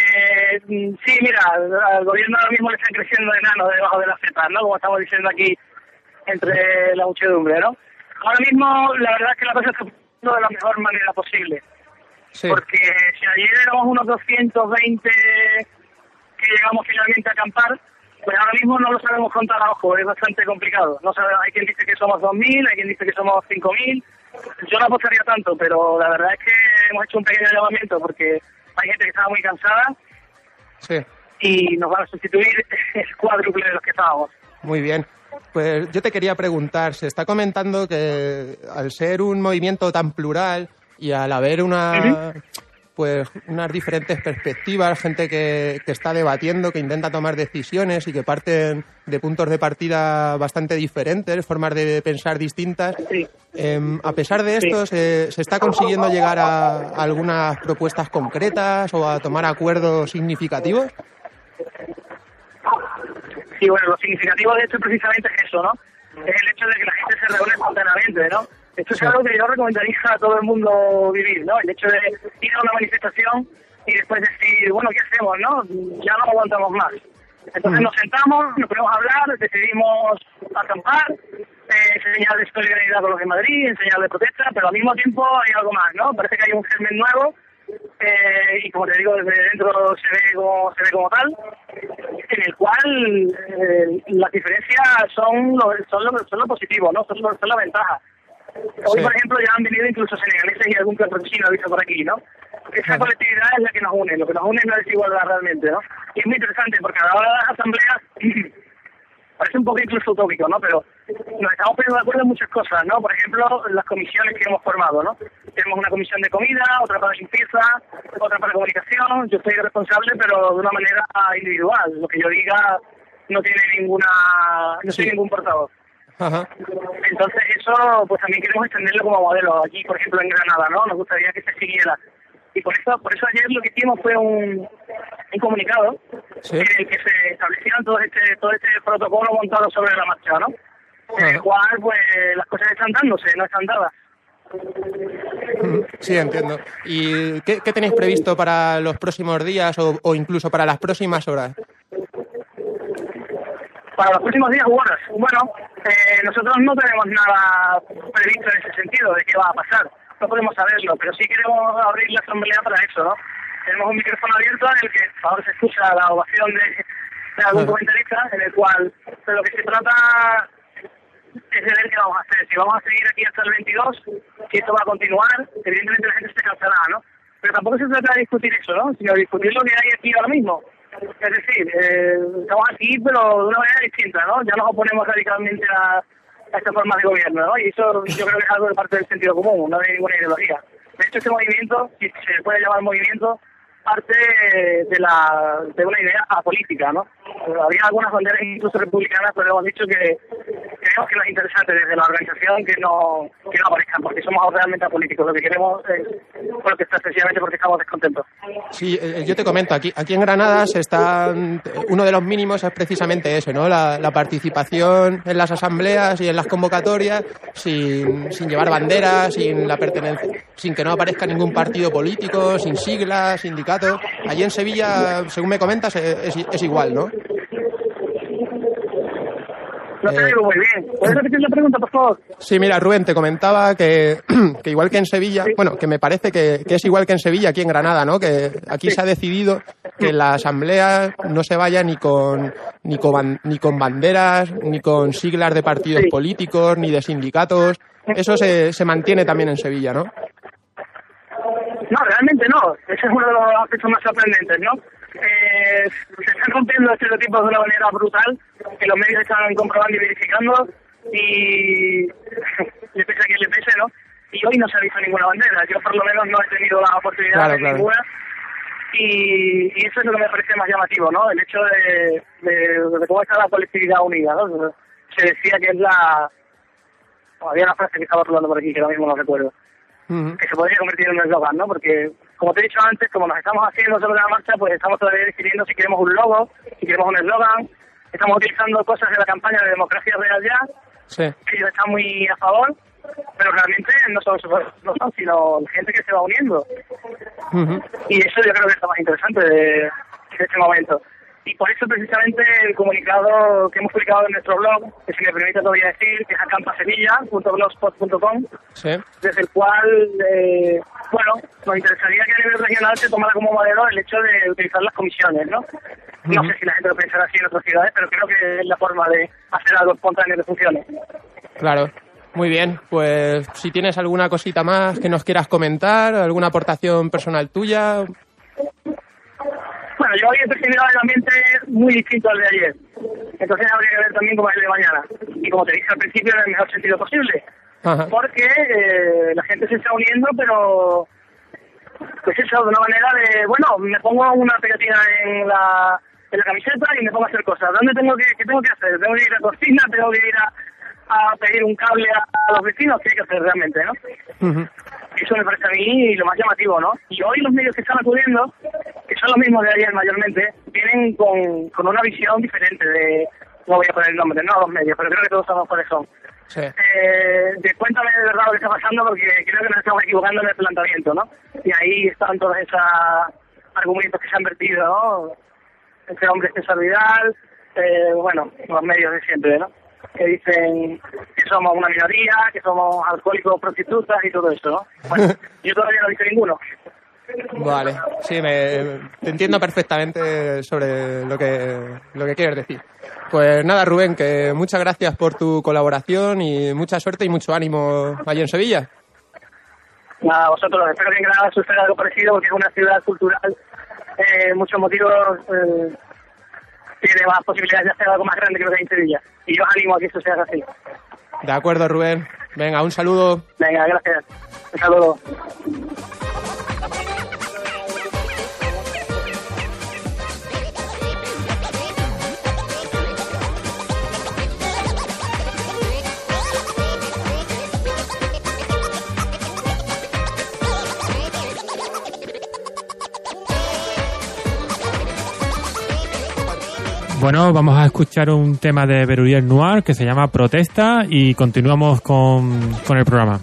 Eh, sí, mira, al gobierno ahora mismo le están creciendo enanos debajo de las setas, ¿no? Como estamos diciendo aquí entre la muchedumbre, ¿no? Ahora mismo, la verdad es que la cosa está funcionando de la mejor manera posible. Sí. Porque si ayer éramos unos doscientos veinte que llegamos finalmente a acampar, pues ahora mismo no lo sabemos contar a ojo, es bastante complicado. No sabe, hay quien dice que somos dos mil, hay quien dice que somos cinco mil. Yo no apostaría tanto, pero la verdad es que hemos hecho un pequeño llamamiento porque hay gente que estaba muy cansada. Sí. Y nos van a sustituir el cuádruple de los que estábamos. Muy bien. Pues yo te quería preguntar, se está comentando que al ser un movimiento tan plural y al haber una, uh-huh. pues unas diferentes perspectivas, gente que, que está debatiendo, que intenta tomar decisiones y que parten de puntos de partida bastante diferentes, formas de pensar distintas, sí. eh, a pesar de esto, sí. se, ¿se está consiguiendo llegar a, a algunas propuestas concretas o a tomar acuerdos significativos? Sí, bueno, lo significativo de esto precisamente es eso, ¿no? Es el hecho de que la gente se reúne espontáneamente, ¿no? Esto es sí. algo que yo recomendaría a todo el mundo vivir, ¿no? El hecho de ir a una manifestación y después decir, bueno, ¿qué hacemos, no? Ya no aguantamos más. Entonces mm. nos sentamos, nos ponemos a hablar, decidimos acampar, eh, señal de solidaridad con los de Madrid, en señal de protesta, pero al mismo tiempo hay algo más, ¿no? Parece que hay un germen nuevo. Eh, y como te digo, desde dentro se ve como se ve como tal, en el cual eh, las diferencias son lo, son lo, son lo positivo, ¿no? Son, lo, son la ventaja. Hoy, sí. por ejemplo, ya han venido incluso senegaleses y algún que otro chino visto por aquí, ¿no? Esa colectividad es la que nos une, lo que nos une es la desigualdad realmente, ¿no? Y es muy interesante porque a la hora de las asambleas parece un poco incluso utópico, ¿no? Pero nos estamos poniendo de acuerdo en muchas cosas, ¿no? Por ejemplo, las comisiones que hemos formado, ¿no? Tenemos una comisión de comida, otra para limpieza, otra para comunicación. Yo soy responsable, pero de una manera individual. Lo que yo diga no tiene ninguna... no soy sí. ningún portavoz. Ajá. Entonces eso, pues también queremos extenderlo como modelo. Aquí, por ejemplo, en Granada, ¿no? Nos gustaría que se siguiera. Y por eso por eso ayer lo que hicimos fue un, un comunicado sí. en el que se establecían todo este todo este protocolo montado sobre la marcha, ¿no? En el cual, pues, las cosas están dándose, no están dadas. Sí, entiendo. ¿Y qué, qué tenéis previsto para los próximos días o, o incluso para las próximas horas? Para los próximos días u horas. Bueno, eh, nosotros no tenemos nada previsto en ese sentido de qué va a pasar. No podemos saberlo, pero sí queremos abrir la asamblea para eso, ¿no? Tenemos un micrófono abierto en el que ahora se escucha la ovación de, de algún comentarista, en el cual de lo que se trata es de ver qué vamos a hacer. Si vamos a seguir aquí hasta el veintidós, si esto va a continuar, evidentemente la gente se cansará, ¿no? Pero tampoco se trata de discutir eso, ¿no? Sino de discutir lo que hay aquí ahora mismo. Es decir, eh, estamos aquí, pero de una manera distinta, ¿no? Ya nos oponemos radicalmente a, a esta forma de gobierno, ¿no? Y eso yo creo que es algo de parte del sentido común, no de ninguna ideología. De hecho, este movimiento, si se puede llamar movimiento, parte de la de una idea apolítica, ¿no? Había algunas banderas incluso republicanas, pero hemos dicho que creemos que no es interesante desde la organización que no que no aparezcan, porque somos realmente apolíticos. Lo que queremos es, bueno, que está sencillamente porque estamos descontentos. Sí, eh, yo te comento, aquí aquí en Granada se está, uno de los mínimos es precisamente eso, ¿no? La, la participación en las asambleas y en las convocatorias sin, sin llevar banderas, sin la pertenencia, sin que no aparezca ningún partido político, sin siglas, sindicatos. Allí en Sevilla, según me comentas, es, es igual, ¿no? No te digo muy bien. ¿Puedes repetir la pregunta, por favor? Sí, mira, Rubén, te comentaba que, que igual que en Sevilla, sí. bueno, que me parece que, que es igual que en Sevilla, aquí en Granada, ¿no? Que aquí sí. se ha decidido que la asamblea no se vaya ni con ni con, ni con banderas, ni con siglas de partidos sí. políticos, ni de sindicatos. Eso se, se mantiene también en Sevilla, ¿no? No, realmente no. Ese es uno de los aspectos más sorprendentes, ¿no? Eh, se están rompiendo estereotipos de una manera brutal, que los medios están comprobando y verificando, y le pese a quien le pese, ¿no? Y hoy no se ha visto ninguna bandera. Yo por lo menos no he tenido la oportunidad claro, de claro. ninguna. Y, y eso es lo que me parece más llamativo, ¿no? El hecho de, de, de cómo está la colectividad unida, ¿no? Se decía que es la... Había una frase que estaba hablando por aquí, que ahora mismo no recuerdo. Que se podría convertir en un eslogan, ¿no? Porque, como te he dicho antes, como nos estamos haciendo sobre la marcha, pues estamos todavía decidiendo si queremos un logo, si queremos un eslogan. Estamos utilizando cosas de la campaña de Democracia Real Ya, sí. que ellos están muy a favor, pero realmente no son nosotros, sino la gente que se va uniendo. Uh-huh. Y eso yo creo que es lo más interesante de, en este momento. Y por eso precisamente el comunicado que hemos publicado en nuestro blog, que si me permite todavía decir, que es acampasevilla punto blogspot punto com, sí. desde el cual, eh, bueno, nos interesaría que a nivel regional se tomara como modelo el hecho de utilizar las comisiones, ¿no? No sé si la gente lo pensará así en otras ciudades, pero creo que es la forma de hacer algo espontáneo que funcione. Claro. Muy bien, pues si tienes alguna cosita más que nos quieras comentar, alguna aportación personal tuya. Bueno, yo hoy he percibido el ambiente muy distinto al de ayer, entonces habría que ver también cómo es el de mañana. Y como te dije al principio, en el mejor sentido posible, Ajá. porque eh, la gente se está uniendo, pero pues eso, de una manera de, bueno, me pongo una pegatina en la, en la camiseta y me pongo a hacer cosas. ¿Dónde tengo que, qué tengo que hacer? ¿Tengo que ir a cocina? ¿Tengo que ir a, a pedir un cable a, a los vecinos? ¿Qué hay que hacer realmente, no? Uh-huh. Eso me parece a mí lo más llamativo, ¿no? Y hoy los medios que están acudiendo, que son los mismos de ayer mayormente, vienen con, con una visión diferente de, no voy a poner el nombre, no los medios, pero creo que todos sabemos cuáles son. Sí. Eh, de cuéntame de verdad lo que está pasando, porque creo que nos estamos equivocando en el planteamiento, ¿no? Y ahí están todos esos argumentos que se han vertido, ¿no? Este hombre es César Vidal, eh, bueno, los medios de siempre, ¿no? Que dicen que somos una minoría, que somos alcohólicos, prostitutas y todo eso, ¿no? Bueno, yo todavía no he visto ninguno. Vale, sí, me, te entiendo perfectamente sobre lo que, lo que quieres decir. Pues nada, Rubén, que muchas gracias por tu colaboración y mucha suerte y mucho ánimo allí en Sevilla. Nada, vosotros, espero que en Granada suceda algo parecido, porque es una ciudad cultural, eh, muchos motivos, eh, tiene más posibilidades de hacer algo más grande que lo que hay en Sevilla. Y yo os animo a que esto sea así. De acuerdo, Rubén. Venga, un saludo. Venga, gracias. Un saludo. Bueno, vamos a escuchar un tema de Berurier Noir que se llama Protesta y continuamos con, con el programa.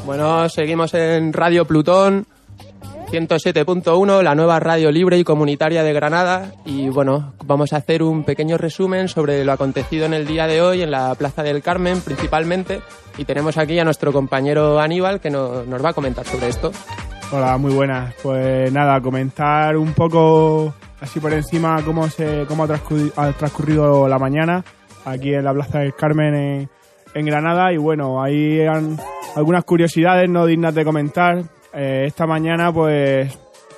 Bueno, seguimos en Radio Plutón ciento siete punto uno, la nueva radio libre y comunitaria de Granada. Y bueno, vamos a hacer un pequeño resumen sobre lo acontecido en el día de hoy en la Plaza del Carmen principalmente. Y tenemos aquí a nuestro compañero Aníbal que no, nos va a comentar sobre esto. Hola, muy buenas. Pues nada, comentar un poco así por encima cómo, se, cómo ha, transcurrido, ha transcurrido la mañana aquí en la Plaza del Carmen en, en Granada. Y bueno, hay han, algunas curiosidades no dignas de comentar. Eh, esta mañana, pues,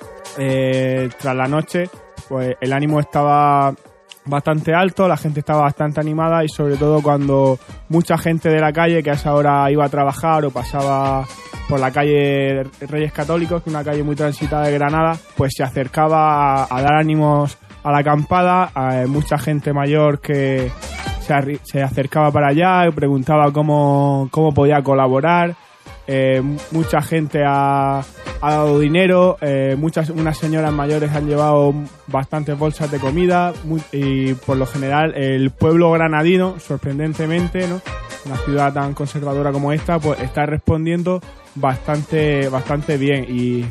eh, tras la noche, pues el ánimo estaba bastante alto, la gente estaba bastante animada y sobre todo cuando mucha gente de la calle que a esa hora iba a trabajar o pasaba por la calle Reyes Católicos, que es una calle muy transitada de Granada, pues se acercaba a, a dar ánimos a la acampada, a mucha gente mayor que se, se acercaba para allá y preguntaba cómo, cómo podía colaborar. Eh, mucha gente ha, ha dado dinero, eh, muchas unas señoras mayores han llevado bastantes bolsas de comida muy, y por lo general el pueblo granadino, sorprendentemente, ¿no?, una ciudad tan conservadora como esta, pues está respondiendo bastante bastante bien. Y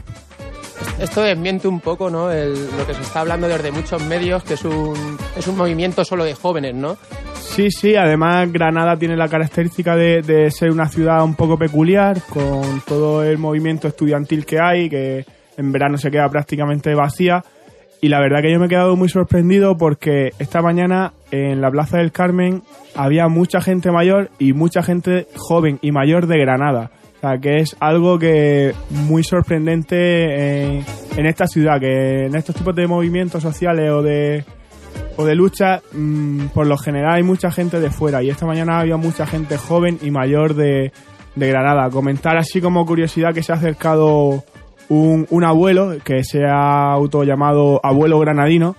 esto desmiente un poco, ¿no?, el, lo que se está hablando desde muchos medios, que es un, es un movimiento solo de jóvenes, ¿no? Sí, sí, además Granada tiene la característica de, de ser una ciudad un poco peculiar, con todo el movimiento estudiantil que hay, que en verano se queda prácticamente vacía. Y la verdad que yo me he quedado muy sorprendido porque esta mañana en la Plaza del Carmen había mucha gente mayor y mucha gente joven y mayor de Granada. O sea, que es algo que muy sorprendente en, en esta ciudad, que en estos tipos de movimientos sociales o de... o de lucha, mmm, por lo general hay mucha gente de fuera y esta mañana había mucha gente joven y mayor de, de Granada. Comentar así como curiosidad que se ha acercado un, un abuelo que se ha autollamado abuelo granadino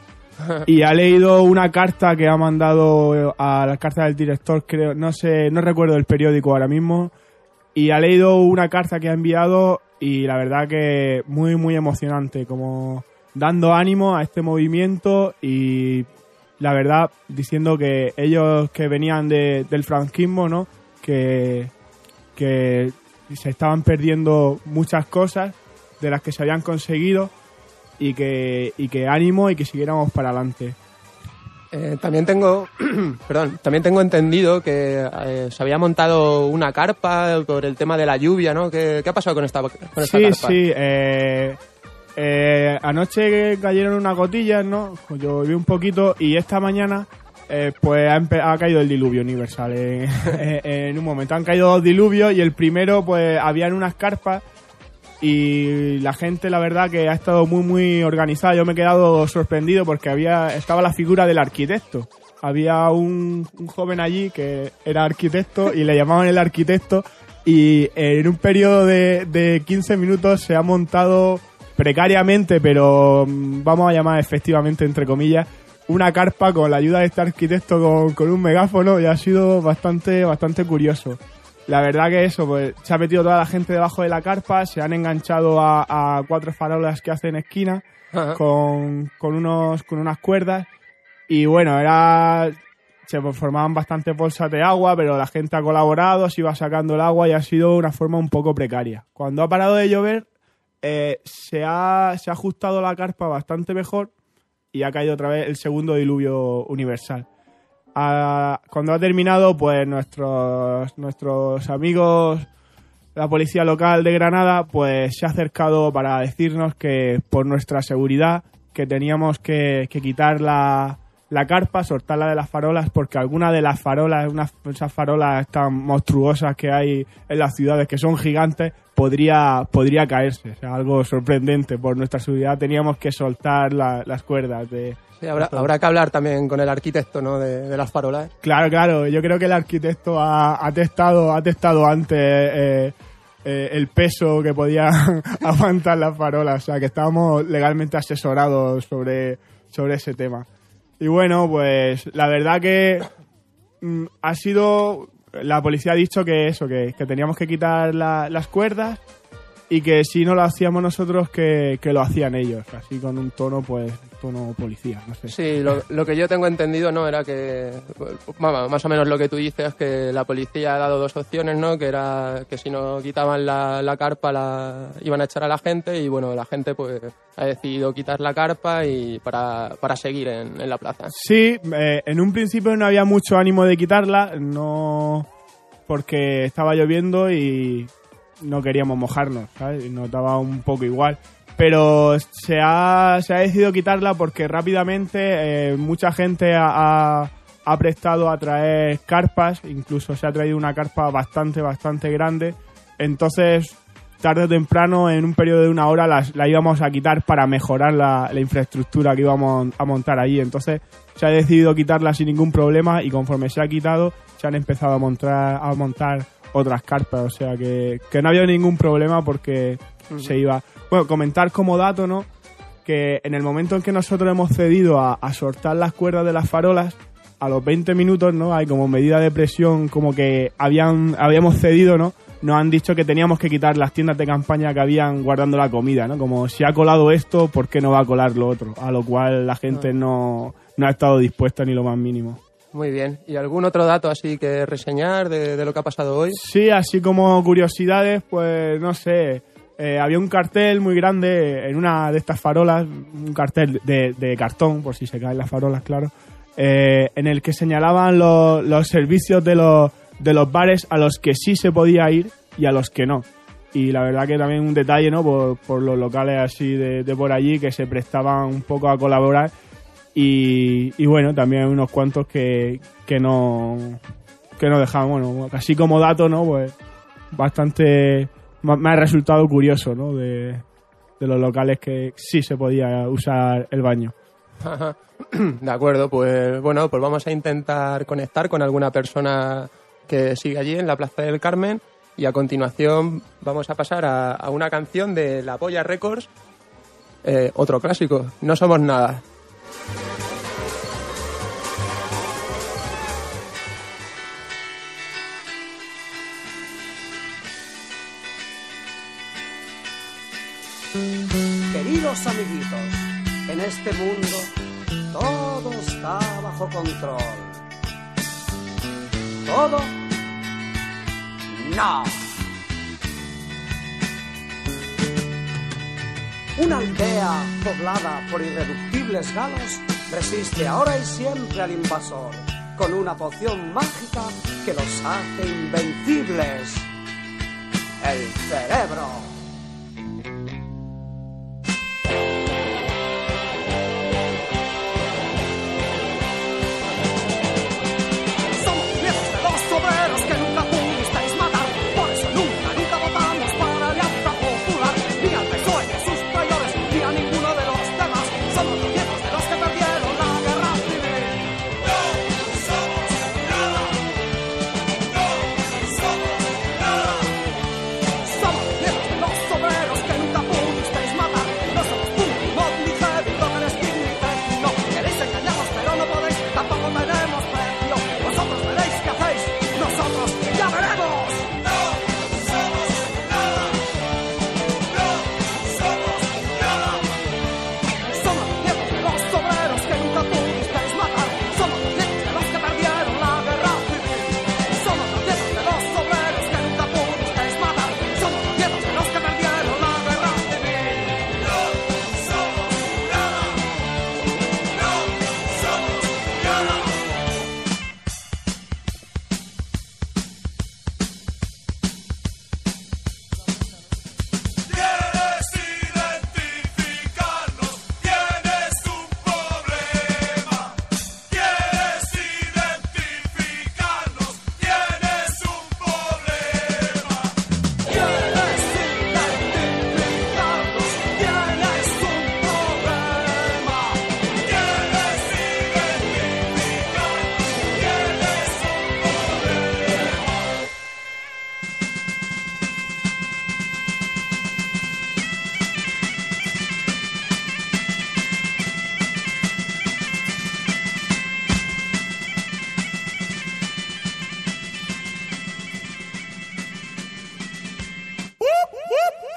y ha leído una carta que ha mandado a la carta del director, creo, no sé, no recuerdo el periódico ahora mismo, y ha leído una carta que ha enviado y la verdad que muy muy emocionante, como dando ánimo a este movimiento y la verdad diciendo que ellos que venían de, del franquismo, ¿no?, que, que se estaban perdiendo muchas cosas de las que se habían conseguido y que, y que ánimo y que siguiéramos para adelante. Eh, también tengo, perdón, también tengo entendido que eh, se había montado una carpa por el tema de la lluvia, ¿no? ¿Qué, qué ha pasado con esta, con esta sí, carpa? Sí, sí. Eh, eh, anoche cayeron unas gotillas, ¿no? Llovió un poquito y esta mañana eh, pues ha, empe- ha caído el diluvio universal. En, en un momento han caído dos diluvios y el primero pues habían unas carpas y la gente, la verdad, que ha estado muy, muy organizada. Yo me he quedado sorprendido porque había estaba la figura del arquitecto. Había un, un joven allí que era arquitecto y le llamaban el arquitecto y en un periodo de, de quince minutos se ha montado precariamente, pero vamos a llamar efectivamente, entre comillas, una carpa con la ayuda de este arquitecto con, con un megáfono y ha sido bastante, bastante curioso. La verdad que eso, pues se ha metido toda la gente debajo de la carpa, se han enganchado a, a cuatro farolas que hacen esquina con, con unos con unas cuerdas y bueno, era se formaban bastantes bolsas de agua, pero la gente ha colaborado, se iba sacando el agua y ha sido una forma un poco precaria. Cuando ha parado de llover, eh, se, ha, se ha ajustado la carpa bastante mejor y ha caído otra vez el segundo diluvio universal. A, cuando ha terminado, pues nuestros nuestros amigos, la policía local de Granada, pues se ha acercado para decirnos que por nuestra seguridad que teníamos que, que quitar la, la carpa, soltarla de las farolas, porque algunas de las farolas, unas esas farolas tan monstruosas que hay en las ciudades, que son gigantes, podría podría caerse. O sea, algo sorprendente. Por nuestra seguridad teníamos que soltar la, las cuerdas de... Sí, habrá, habrá que hablar también con el arquitecto, ¿no?, de, de las farolas. Claro, claro. Yo creo que el arquitecto ha, ha testado ha testado antes eh, eh, el peso que podían aguantar las farolas. O sea, que estábamos legalmente asesorados sobre, sobre ese tema. Y bueno, pues la verdad que mm, ha sido... La policía ha dicho que eso, que, que teníamos que quitar la, las cuerdas y que si no lo hacíamos nosotros, que, que lo hacían ellos, así con un tono, pues, tono policía, no sé. Sí, lo, lo que yo tengo entendido, ¿no? Era que, bueno, más o menos lo que tú dices, que la policía ha dado dos opciones, ¿no? Que era que si no quitaban la, la carpa la iban a echar a la gente y, bueno, la gente, pues, ha decidido quitar la carpa y para, para seguir en, en la plaza. Sí, eh, en un principio no había mucho ánimo de quitarla, no... porque estaba lloviendo y no queríamos mojarnos, ¿sabes? Nos daba un poco igual. Pero se ha, se ha decidido quitarla porque rápidamente eh, mucha gente ha, ha, ha prestado a traer carpas, incluso se ha traído una carpa bastante, bastante grande. Entonces, tarde o temprano, en un periodo de una hora, las, la íbamos a quitar para mejorar la, la infraestructura que íbamos a montar allí. Entonces, se ha decidido quitarla sin ningún problema y conforme se ha quitado, se han empezado a montar, a montar otras carpas. O sea que, que no había ningún problema porque uh-huh. se iba... Bueno, comentar como dato, ¿no? Que en el momento en que nosotros hemos cedido a, a soltar las cuerdas de las farolas, a los veinte minutos, ¿no? Hay como medida de presión, como que habían habíamos cedido, ¿no? Nos han dicho que teníamos que quitar las tiendas de campaña que habían guardando la comida, ¿no? Como si ha colado esto, ¿por qué no va a colar lo otro? A lo cual la gente uh-huh. no, no ha estado dispuesta ni lo más mínimo. Muy bien. ¿Y algún otro dato así que reseñar de, de lo que ha pasado hoy? Sí, así como curiosidades, pues no sé, eh, había un cartel muy grande en una de estas farolas, un cartel de, de cartón, por si se caen las farolas, claro, eh, en el que señalaban los, los servicios de los, de los bares a los que sí se podía ir y a los que no. Y la verdad que también un detalle, ¿no? Por, por los locales así de, de por allí que se prestaban un poco a colaborar. Y, y bueno, también hay unos cuantos que, que no que no dejaban, bueno, así como dato, ¿no? Pues bastante me ha resultado curioso, ¿no? De, de los locales que sí se podía usar el baño. De acuerdo, pues bueno, pues vamos a intentar conectar con alguna persona que sigue allí en la Plaza del Carmen y a continuación vamos a pasar a, a una canción de La Polla Records, eh, otro clásico, No Somos Nada. Queridos amiguitos, en este mundo todo está bajo control. ¿Todo? No. Una aldea poblada por irreductibles galos resiste ahora y siempre al invasor con una poción mágica que los hace invencibles. El cerebro.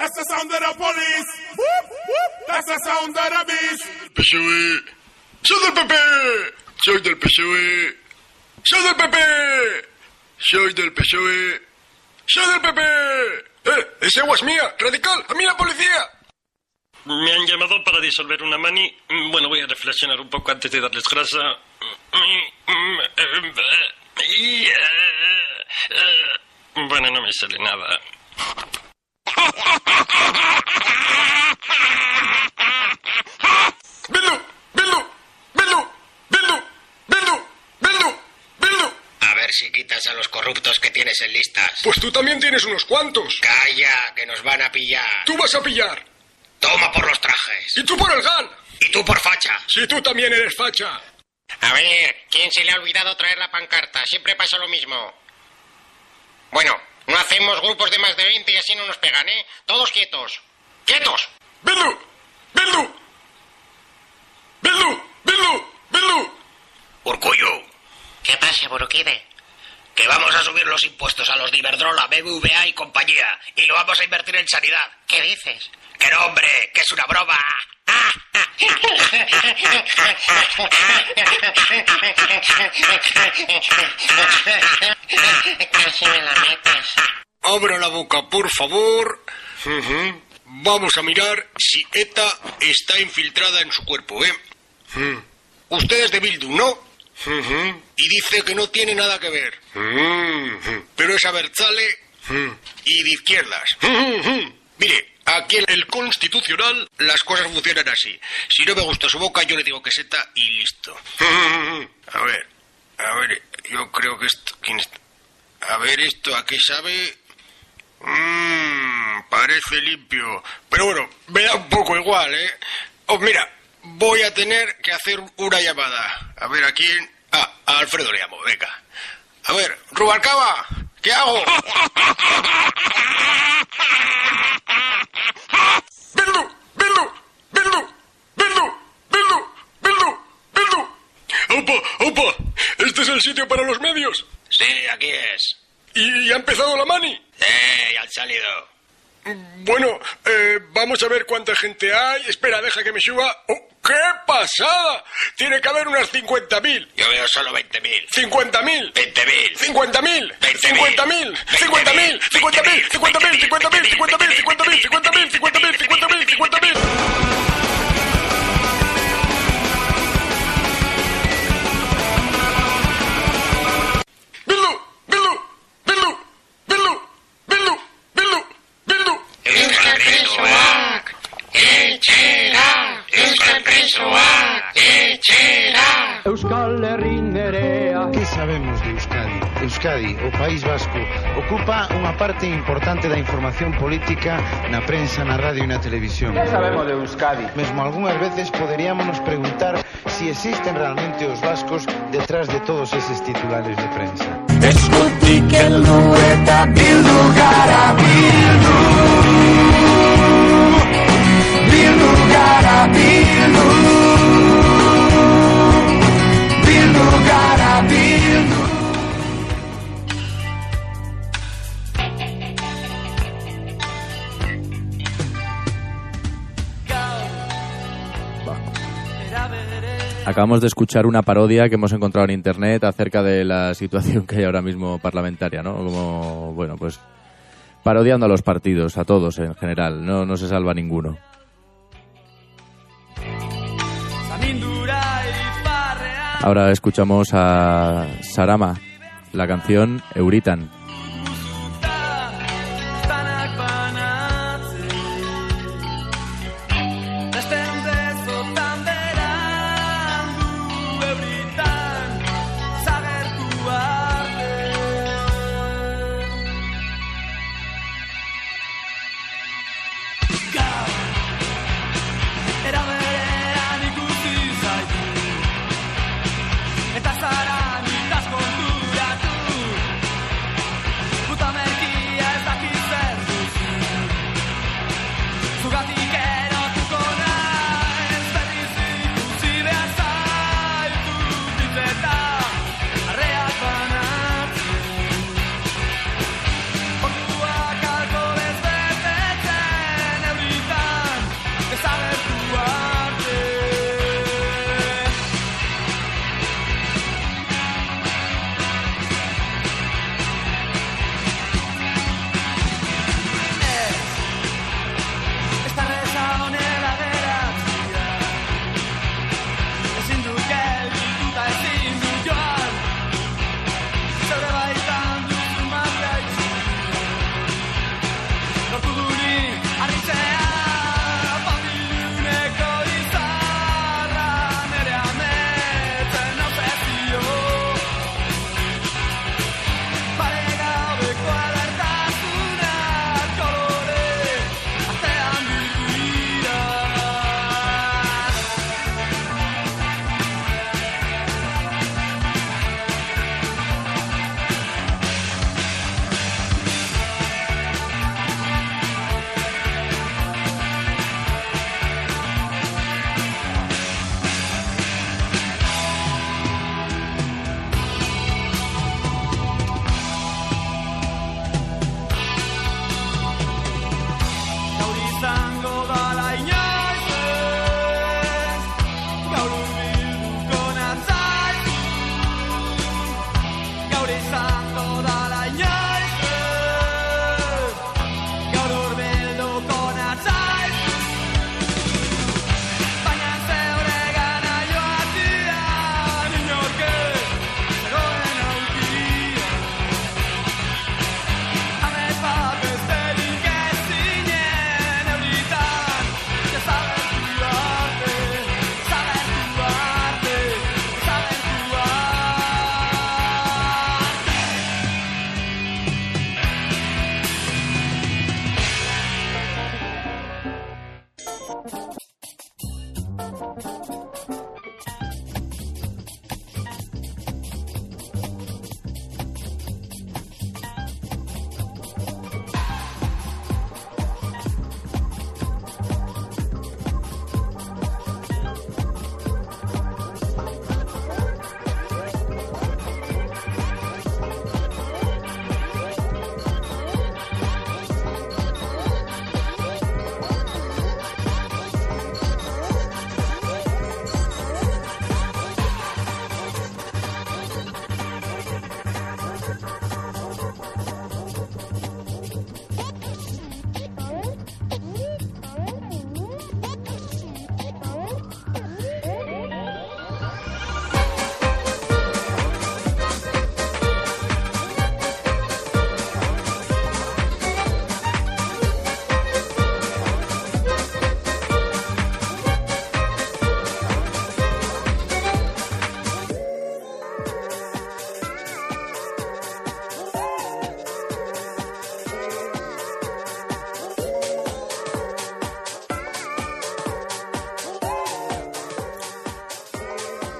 That's the sound of the police. Whoop, whoop. That's the sound of the beast. P S O E. Soy del P P. Soy del P S O E. Soy del P P. Soy del P S O E. Soy del P P. Eh, esa agua es mía, radical. A mí la policía. Me han llamado para disolver una mani. Bueno, voy a reflexionar un poco antes de darles grasa. Bueno, no me sale nada. ¡Bildu! ¡Bildu! ¡Bildu! ¡Bildu! ¡Bildu! ¡Bildu! ¡Bildu! A ver si quitas a los corruptos que tienes en listas. Pues tú también tienes unos cuantos. Calla, que nos van a pillar. Tú vas a pillar. Toma por los trajes. Y tú por el G A N. Y tú por facha. Si tú también eres facha. A ver, ¿quién se le ha olvidado traer la pancarta? Siempre pasa lo mismo. Bueno, no hacemos grupos de más de veinte y así no nos pegan, ¿eh? Todos quietos. ¡Quietos! ¡Bildu! ¡Bildu! ¡Bildu! ¡Bildu! ¡Bildu! Urkullu. ¿Qué pasa, Burukide? Que vamos a subir los impuestos a los de Iberdrola, B B V A y compañía. Y lo vamos a invertir en sanidad. ¿Qué dices? Que no, hombre, que es una broma. Casi me la metes. Abra la boca, por favor. Uh-huh. Vamos a mirar si ETA está infiltrada en su cuerpo, ¿eh? Uh-huh. Usted es de Bildu, ¿no? Uh-huh. Y dice que no tiene nada que ver. Uh-huh. Pero es abertzale uh-huh. y de izquierdas. Uh-huh. Mire, aquí en el Constitucional las cosas funcionan así. Si no me gusta su boca, yo le digo que es ETA y listo. Uh-huh. A ver, a ver, yo creo que esto... ¿quién está? A ver, esto, ¿a qué sabe? Mmm, parece limpio. Pero bueno, me da un poco igual, ¿eh? Oh, mira, voy a tener que hacer una llamada. A ver, ¿a quién? Ah, a Alfredo le llamo, venga. A ver, Rubalcaba, ¿qué hago? ¡Bildu! ¡Bildu! ¡Bildu! ¡Bildu! ¡Bildu! ¡Bildu! ¡Bildu! ¡Opa! ¡Opa! ¿Este es el sitio para los medios? Sí, aquí es. ¿Y ha empezado la mani? ¡Eh! Ya han salido. Bueno, eh, vamos a ver cuánta gente hay. Espera, deja que me suba. ¡Oh, qué pasada! Tiene que haber unas cincuenta mil. Yo veo solo veinte mil. cincuenta mil. veinte mil. cincuenta mil. cincuenta mil. cincuenta mil. cincuenta mil. cincuenta mil. cincuenta mil. cincuenta mil. cincuenta mil. cincuenta mil. cincuenta mil. cincuenta mil. cincuenta mil. Euskal Herri nerea. ¿Qué sabemos de Euskadi? Euskadi, o País Vasco, ocupa unha parte importante da información política na prensa, na radio e na televisión. ¿Qué sabemos de Euskadi? Mesmo algunhas veces poderíamos preguntar si existen realmente os vascos detrás de todos eses titulares de prensa. Eskutik heldu eta bildu gara bildu. Bildu gara bildu. Bildu gara bildu. Acabamos de escuchar una parodia que hemos encontrado en internet acerca de la situación que hay ahora mismo parlamentaria, ¿no? Como, bueno, pues parodiando a los partidos, a todos en general, no, no se salva ninguno. Ahora escuchamos a Sarama, la canción Euritan.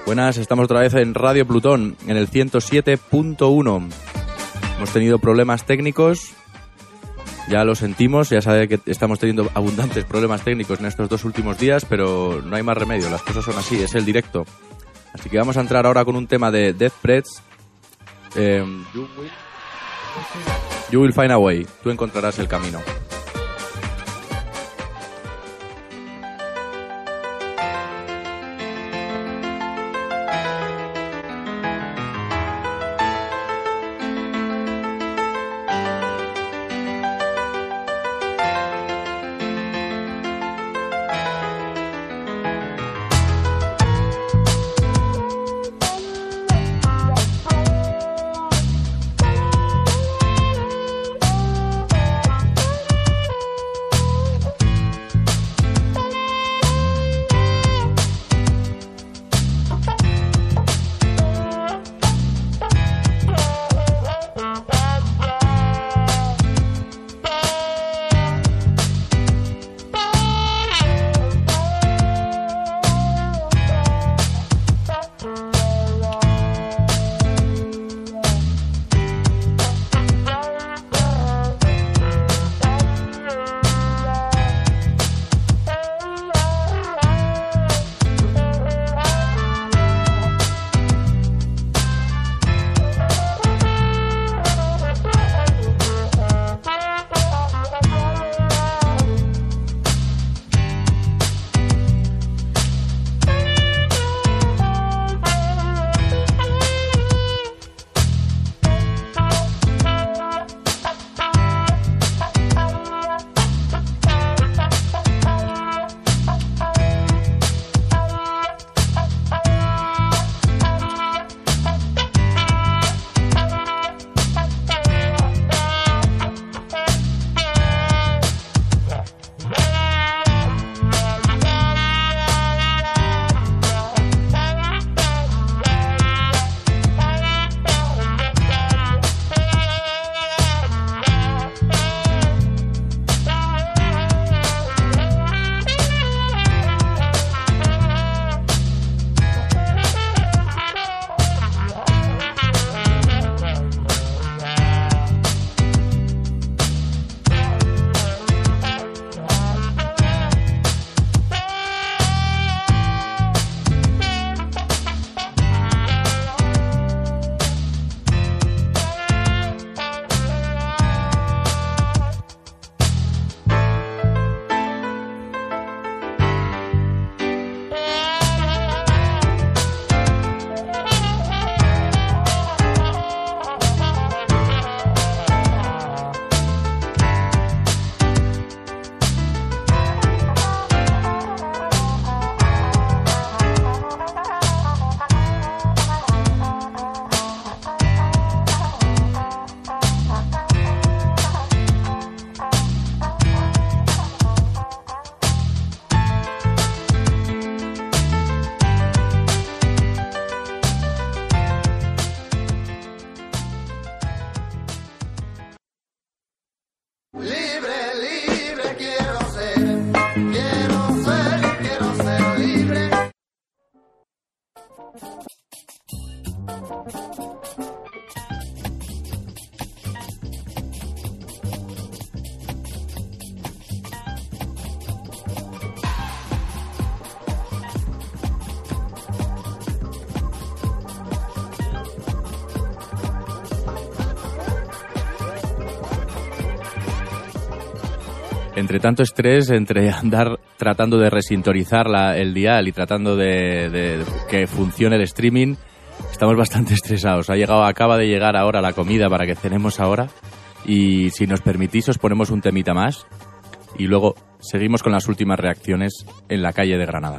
Buenas, estamos otra vez en Radio Plutón, en el ciento siete punto uno. Hemos tenido problemas técnicos, ya lo sentimos, ya sabe que estamos teniendo abundantes problemas técnicos en estos dos últimos días, pero no hay más remedio, las cosas son así, es el directo. Así que vamos a entrar ahora con un tema de Death Threats. Eh, you, will... you will find a way, tú encontrarás el camino. Entre tanto estrés, entre andar tratando de resintonizar la, el dial y tratando de, de, de que funcione el streaming, estamos bastante estresados. Ha llegado, acaba de llegar ahora la comida para que cenemos ahora y si nos permitís os ponemos un temita más y luego seguimos con las últimas reacciones en la calle de Granada.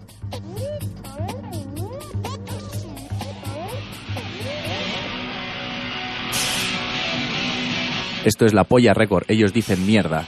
Esto es La Polla Record, ellos dicen mierda.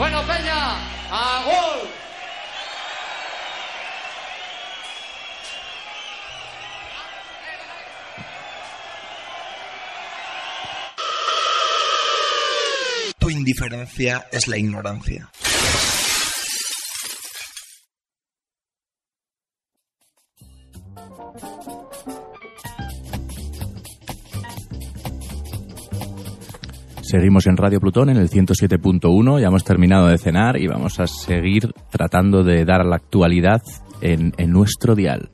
Bueno, Peña, a gol. Tu indiferencia es la ignorancia. Seguimos en Radio Plutón en el ciento siete punto uno, ya hemos terminado de cenar y vamos a seguir tratando de dar la actualidad en, en nuestro dial.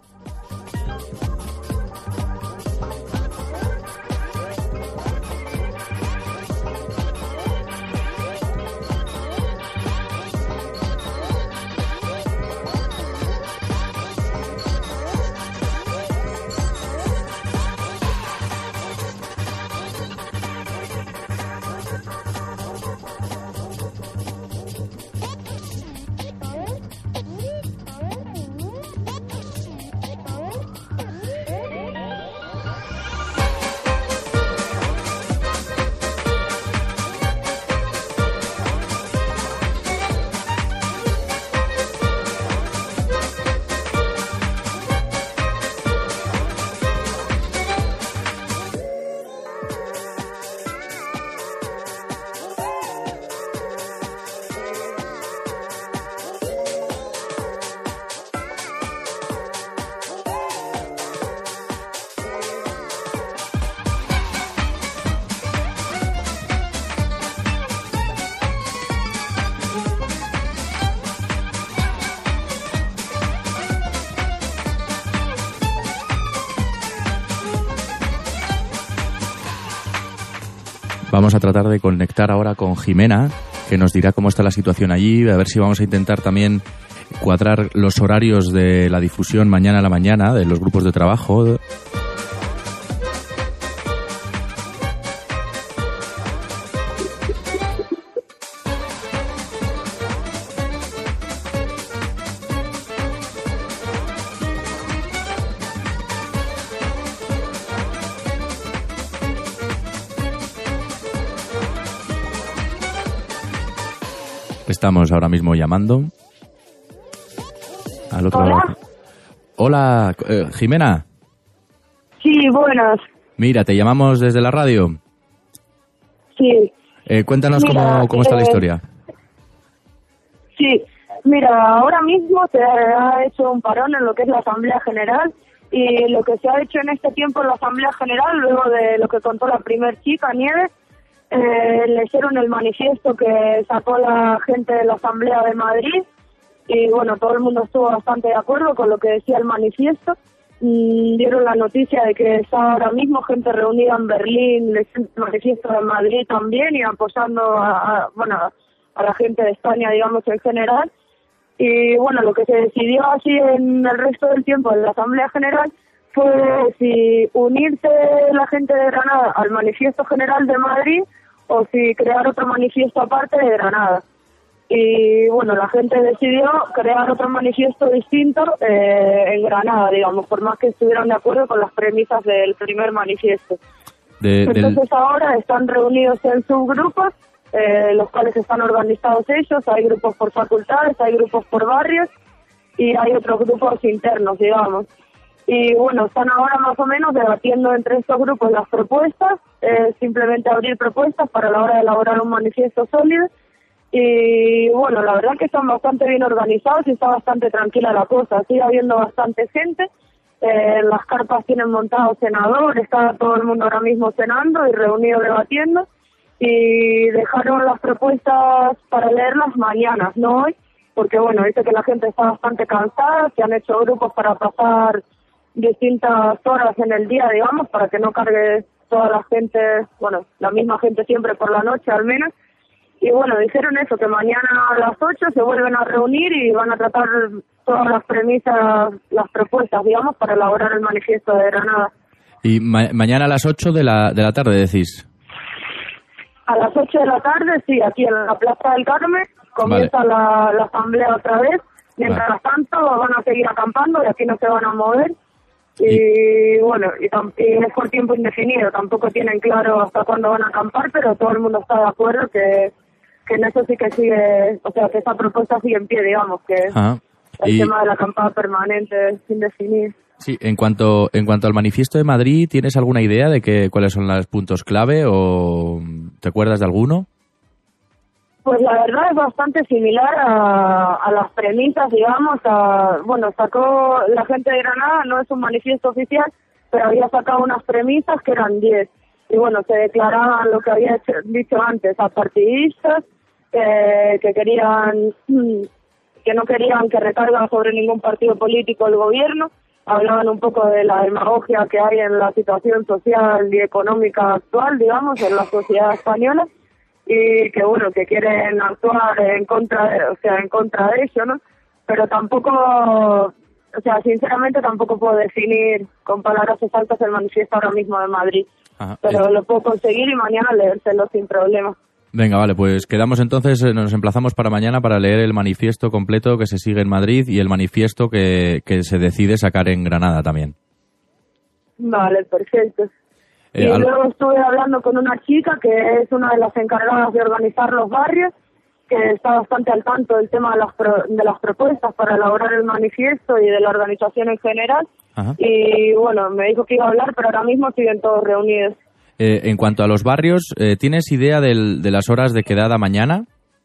Vamos a tratar de conectar ahora con Jimena, que nos dirá cómo está la situación allí, a ver si vamos a intentar también cuadrar los horarios de la difusión mañana a la mañana de los grupos de trabajo. Estamos ahora mismo llamando al otro Hola. lado. Hola, eh, Jimena. Sí, buenas. Mira, te llamamos desde la radio. Sí. Eh, cuéntanos Mira, cómo, cómo está la eh, historia. Sí, mira, ahora mismo se ha hecho un parón en lo que es la Asamblea General y lo que se ha hecho en este tiempo en la Asamblea General, luego de lo que contó la primer chica, Nieves, eh, leyeron el manifiesto que sacó la gente de la Asamblea de Madrid y bueno, todo el mundo estuvo bastante de acuerdo con lo que decía el manifiesto. Y dieron la noticia de que está ahora mismo gente reunida en Berlín, leyendo el manifiesto de Madrid también y apoyando a, a, bueno, a la gente de España, digamos, en general. Y bueno, lo que se decidió así en el resto del tiempo en la Asamblea General fue si unirse la gente de Granada al manifiesto general de Madrid o si crear otro manifiesto aparte de Granada. Y bueno, la gente decidió crear otro manifiesto distinto eh, en Granada, digamos, por más que estuvieran de acuerdo con las premisas del primer manifiesto. De, Entonces del... ahora están reunidos en subgrupos, eh, los cuales están organizados ellos, hay grupos por facultades, hay grupos por barrios y hay otros grupos internos, digamos. Y bueno, están ahora más o menos debatiendo entre estos grupos las propuestas, eh, simplemente abrir propuestas para la hora de elaborar un manifiesto sólido. Y bueno, la verdad que están bastante bien organizados y está bastante tranquila la cosa, sigue habiendo bastante gente, eh, las carpas tienen montados cenador, está todo el mundo ahora mismo cenando y reunido debatiendo y dejaron las propuestas para leerlas mañana, no hoy, porque bueno, dice que la gente está bastante cansada, se han hecho grupos para pasar distintas horas en el día, digamos, para que no cargue toda la gente, bueno, la misma gente siempre por la noche al menos. Y bueno, dijeron eso, que mañana a las ocho se vuelven a reunir y van a tratar todas las premisas, las propuestas, digamos, para elaborar el manifiesto de Granada. Y ma- mañana a las ocho de la, de la tarde, decís. A las ocho de la tarde, sí, aquí en la Plaza del Carmen, comienza Vale. la, la asamblea otra vez. Mientras Vale. tanto, van a seguir acampando y aquí no se van a mover. Y, bueno, y, tam- y es por tiempo indefinido, tampoco tienen claro hasta cuándo van a acampar, pero todo el mundo está de acuerdo que... que en eso sí que sigue, o sea, que esa propuesta sigue en pie, digamos, que es Ajá. el Y- tema de la acampada permanente sin definir. Sí, en cuanto en cuanto al manifiesto de Madrid, ¿tienes alguna idea de que, cuáles son los puntos clave o te acuerdas de alguno? Pues la verdad es bastante similar a, a las premisas, digamos, a, bueno, sacó la gente de Granada, no es un manifiesto oficial, pero había sacado unas premisas que eran diez. Y bueno, se declaraban lo que había hecho- dicho antes, a partidistas, eh, que querían, que no querían que recarga sobre ningún partido político el gobierno, hablaban un poco de la demagogia que hay en la situación social y económica actual, digamos, en la sociedad española, y que bueno, que quieren actuar en contra de, o sea, en contra de eso, ¿no? Pero tampoco, o sea, sinceramente tampoco puedo definir con palabras exactas el manifiesto ahora mismo de Madrid, Ajá. pero Eh, lo puedo conseguir y mañana leérselo sin problema. Venga, vale, pues quedamos entonces, eh, nos emplazamos para mañana para leer el manifiesto completo que se sigue en Madrid y el manifiesto que, que se decide sacar en Granada también. Vale, perfecto. Eh, y al- luego estuve hablando con una chica que es una de las encargadas de organizar los barrios, que está bastante al tanto del tema de las, pro- de las propuestas para elaborar el manifiesto y de la organización en general. Ajá. Y bueno, me dijo que iba a hablar, pero ahora mismo siguen todos reunidos. Eh, en cuanto a los barrios, eh, ¿tienes idea del- de las horas de quedada mañana?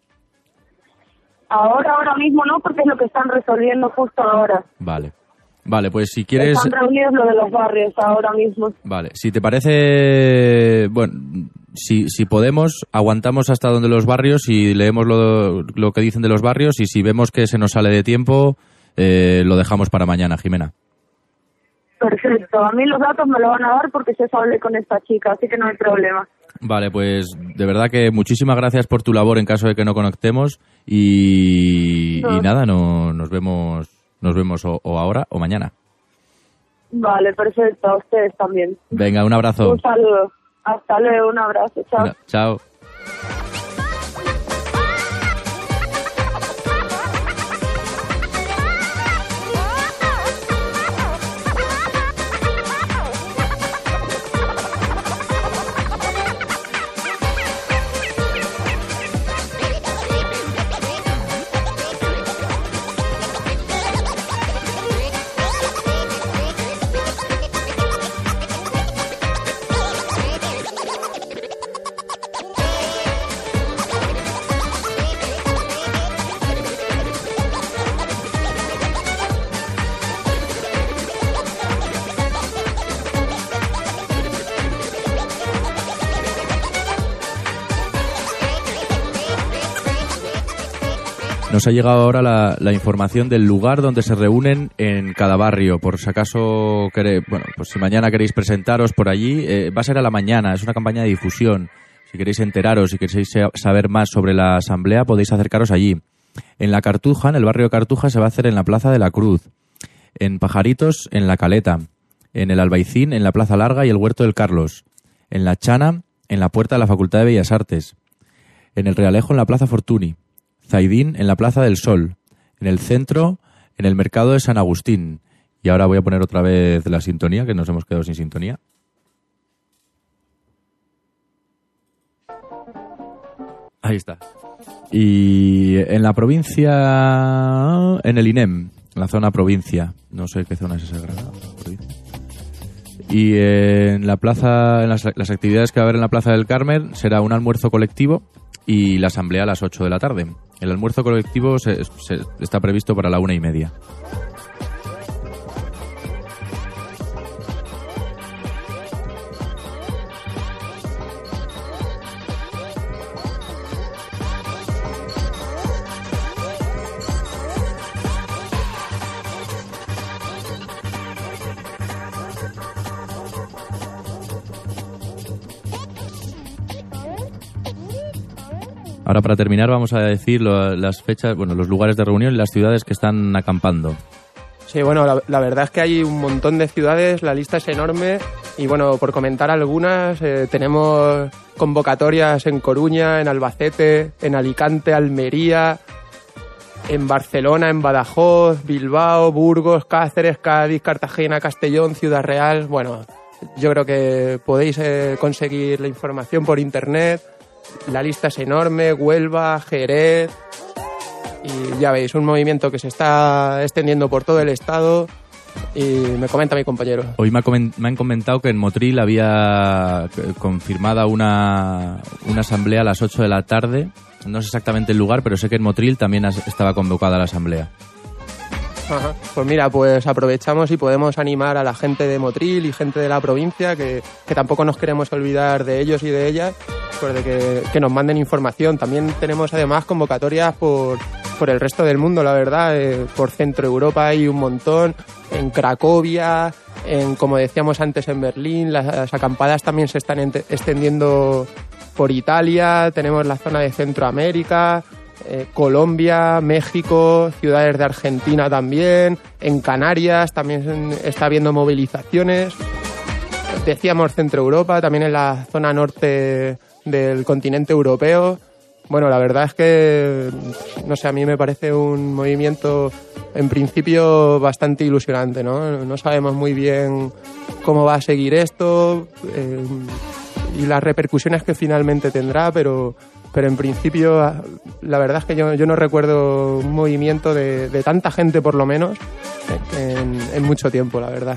Ahora, ahora mismo no, porque es lo que están resolviendo justo ahora. Vale. Vale, pues si quieres... Están reunidos lo de los barrios ahora mismo. Vale, si te parece, bueno, si, si podemos, aguantamos hasta donde los barrios y leemos lo, lo que dicen de los barrios y si vemos que se nos sale de tiempo, eh, lo dejamos para mañana, Jimena. Perfecto. A mí los datos me lo van a dar porque yo hablé con esta chica, así que no hay problema. Vale, pues de verdad que muchísimas gracias por tu labor en caso de que no conectemos y, No. y nada, no, nos vemos, nos vemos o, o ahora o mañana. Vale, perfecto. A ustedes también. Venga, un abrazo. Un saludo. Hasta luego. Un abrazo. Chao. Venga, chao. Nos ha llegado ahora la, la información del lugar donde se reúnen en cada barrio. Por si acaso, quere- bueno, pues si mañana queréis presentaros por allí, eh, va a ser a la mañana, es una campaña de difusión. Si queréis enteraros, si queréis sa- saber más sobre la asamblea, podéis acercaros allí. En la Cartuja, en el barrio de Cartuja, se va a hacer en la Plaza de la Cruz. En Pajaritos, en la Caleta. En el Albaicín, en la Plaza Larga y el Huerto del Carlos. En la Chana, en la Puerta de la Facultad de Bellas Artes. En el Realejo, en la Plaza Fortuny. Zaidín, en la Plaza del Sol. En el centro, en el Mercado de San Agustín. Y ahora voy a poner otra vez la sintonía, que nos hemos quedado sin sintonía. Ahí está. Y en la provincia, en el I N E M, en la zona provincia. No sé qué zona es esa, Granada. Provincia. Y en la plaza, en las, las actividades que va a haber en la Plaza del Carmen será un almuerzo colectivo y la asamblea a las ocho de la tarde. El almuerzo colectivo se, se- está previsto para la una y media. Ahora, para terminar, vamos a decir lo- las fechas, bueno, los lugares de reunión y las ciudades que están acampando. Sí, bueno, la, la verdad es que hay un montón de ciudades, la lista es enorme y bueno, por comentar algunas, eh, tenemos convocatorias en Coruña, en Albacete, en Alicante, Almería, en Barcelona, en Badajoz, Bilbao, Burgos, Cáceres, Cádiz, Cartagena, Castellón, Ciudad Real. Bueno, yo creo que podéis eh, conseguir la información por internet la lista es enorme, Huelva, Jerez, y ya veis, un movimiento que se está extendiendo por todo el estado. Y me comenta mi compañero. Hoy me, ha coment- me han comentado que en Motril había confirmada una, una asamblea a las ocho de la tarde. No sé exactamente el lugar, pero sé que en Motril también has- estaba convocada la asamblea. Ajá. Pues mira, pues aprovechamos y podemos animar a la gente de Motril y gente de la provincia, que, que tampoco nos queremos olvidar de ellos y de ellas, pues de que, que nos manden información. También tenemos además convocatorias por, por el resto del mundo, la verdad. Eh, por Centro Europa hay un montón, en Cracovia, en, como decíamos antes, en Berlín. Las, las acampadas también se están ent- extendiendo por Italia, tenemos la zona de Centroamérica, eh, Colombia, México, ciudades de Argentina también, en Canarias también está habiendo movilizaciones. Decíamos Centro Europa, también en la zona norte del continente europeo. Bueno, la verdad es que, no sé, a mí me parece un movimiento en principio bastante ilusionante, ¿no? No sabemos muy bien cómo va a seguir esto eh, y las repercusiones que finalmente tendrá, pero, pero en principio la verdad es que yo, yo no recuerdo un movimiento de, de tanta gente, por lo menos, en, en mucho tiempo, la verdad.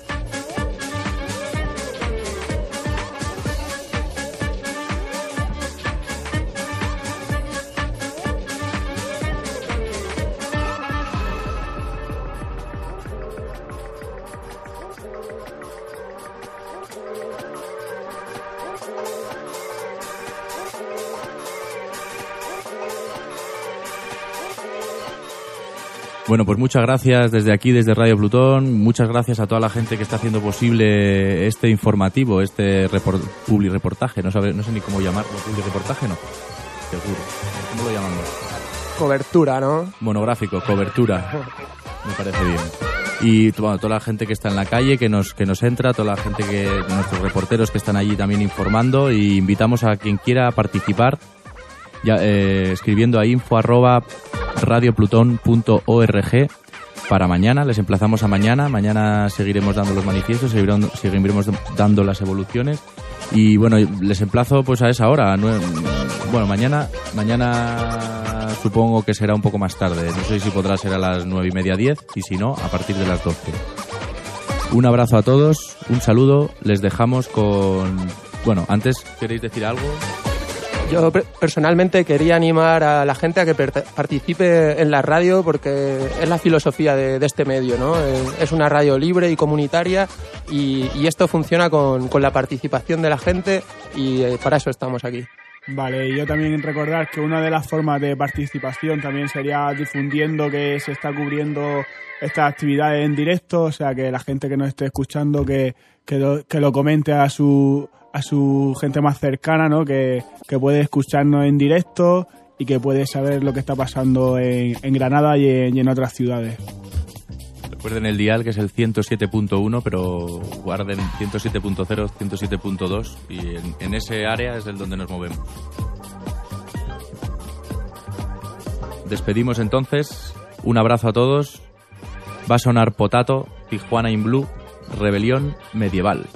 Bueno, pues muchas gracias desde aquí, desde Radio Plutón. Muchas gracias a toda la gente que está haciendo posible este informativo, este report, publi reportaje. No sabe, no sé ni cómo llamarlo. ¿Publi reportaje? No. Seguro. ¿Cómo lo llamamos? Cobertura, ¿no? Monográfico, cobertura. Me parece bien. Y bueno, toda la gente que está en la calle, que nos que nos entra, toda la gente que nuestros reporteros que están allí también informando, y invitamos a quien quiera participar ya, eh, escribiendo a info arroba radiopluton punto org para mañana. Les emplazamos a mañana. Mañana seguiremos dando los manifiestos, seguiremos, seguiremos dando las evoluciones. Y bueno, les emplazo pues a esa hora. Bueno, mañana mañana supongo que será un poco más tarde. No sé si podrá ser a las nueve y media, diez, y si no, a partir de las doce. Un abrazo a todos, un saludo. Les dejamos con... Bueno, antes, ¿queréis decir algo? Yo personalmente quería animar a la gente a que participe en la radio, porque es la filosofía de, de este medio, ¿no? Es una radio libre y comunitaria, y, y esto funciona con, con la participación de la gente, y para eso estamos aquí. Vale, y yo también recordar que una de las formas de participación también sería difundiendo que se está cubriendo estas actividades en directo, o sea, que la gente que nos esté escuchando que, que, lo, que lo comente a su... a su gente más cercana, ¿no? Que, que puede escucharnos en directo y que puede saber lo que está pasando en, en Granada y en, y en otras ciudades. Recuerden el dial, que es el ciento siete punto uno, pero guarden ciento siete punto cero, ciento siete punto dos, y en, en ese área es el donde nos movemos. Despedimos entonces. Un abrazo a todos. Va a sonar Potato, Tijuana in Blue, Rebelión Medieval.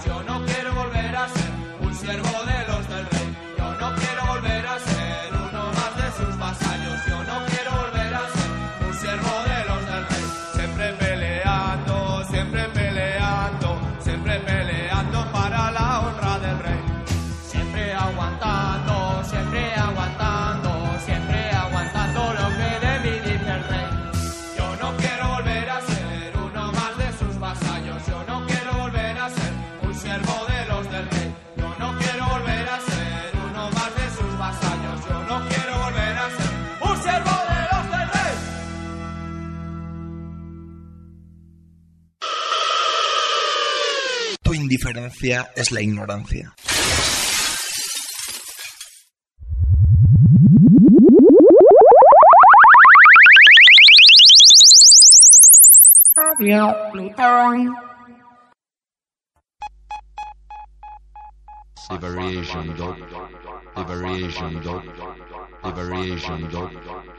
vasallos. Yo no quiero volver a ser un siervo de los del rey. Yo no quiero volver a ser uno más de sus vasallos. Yo no quiero volver a ser un siervo de los del rey. Siempre peleando, siempre peleando, siempre peleando para la honra del rey. Siempre aguantando, siempre aguantando, siempre aguantando lo que de mí dice el rey. Yo no quiero volver a ser uno más de sus vasallos. Yo no quiero volver a ser un siervo de los del rey. Yo no quiero volver a ser uno más de sus vasallos. Yo no quiero volver a ser un siervo de los del rey. Tu indiferencia es la ignorancia. The variation dog, the variation dog, the variation dog.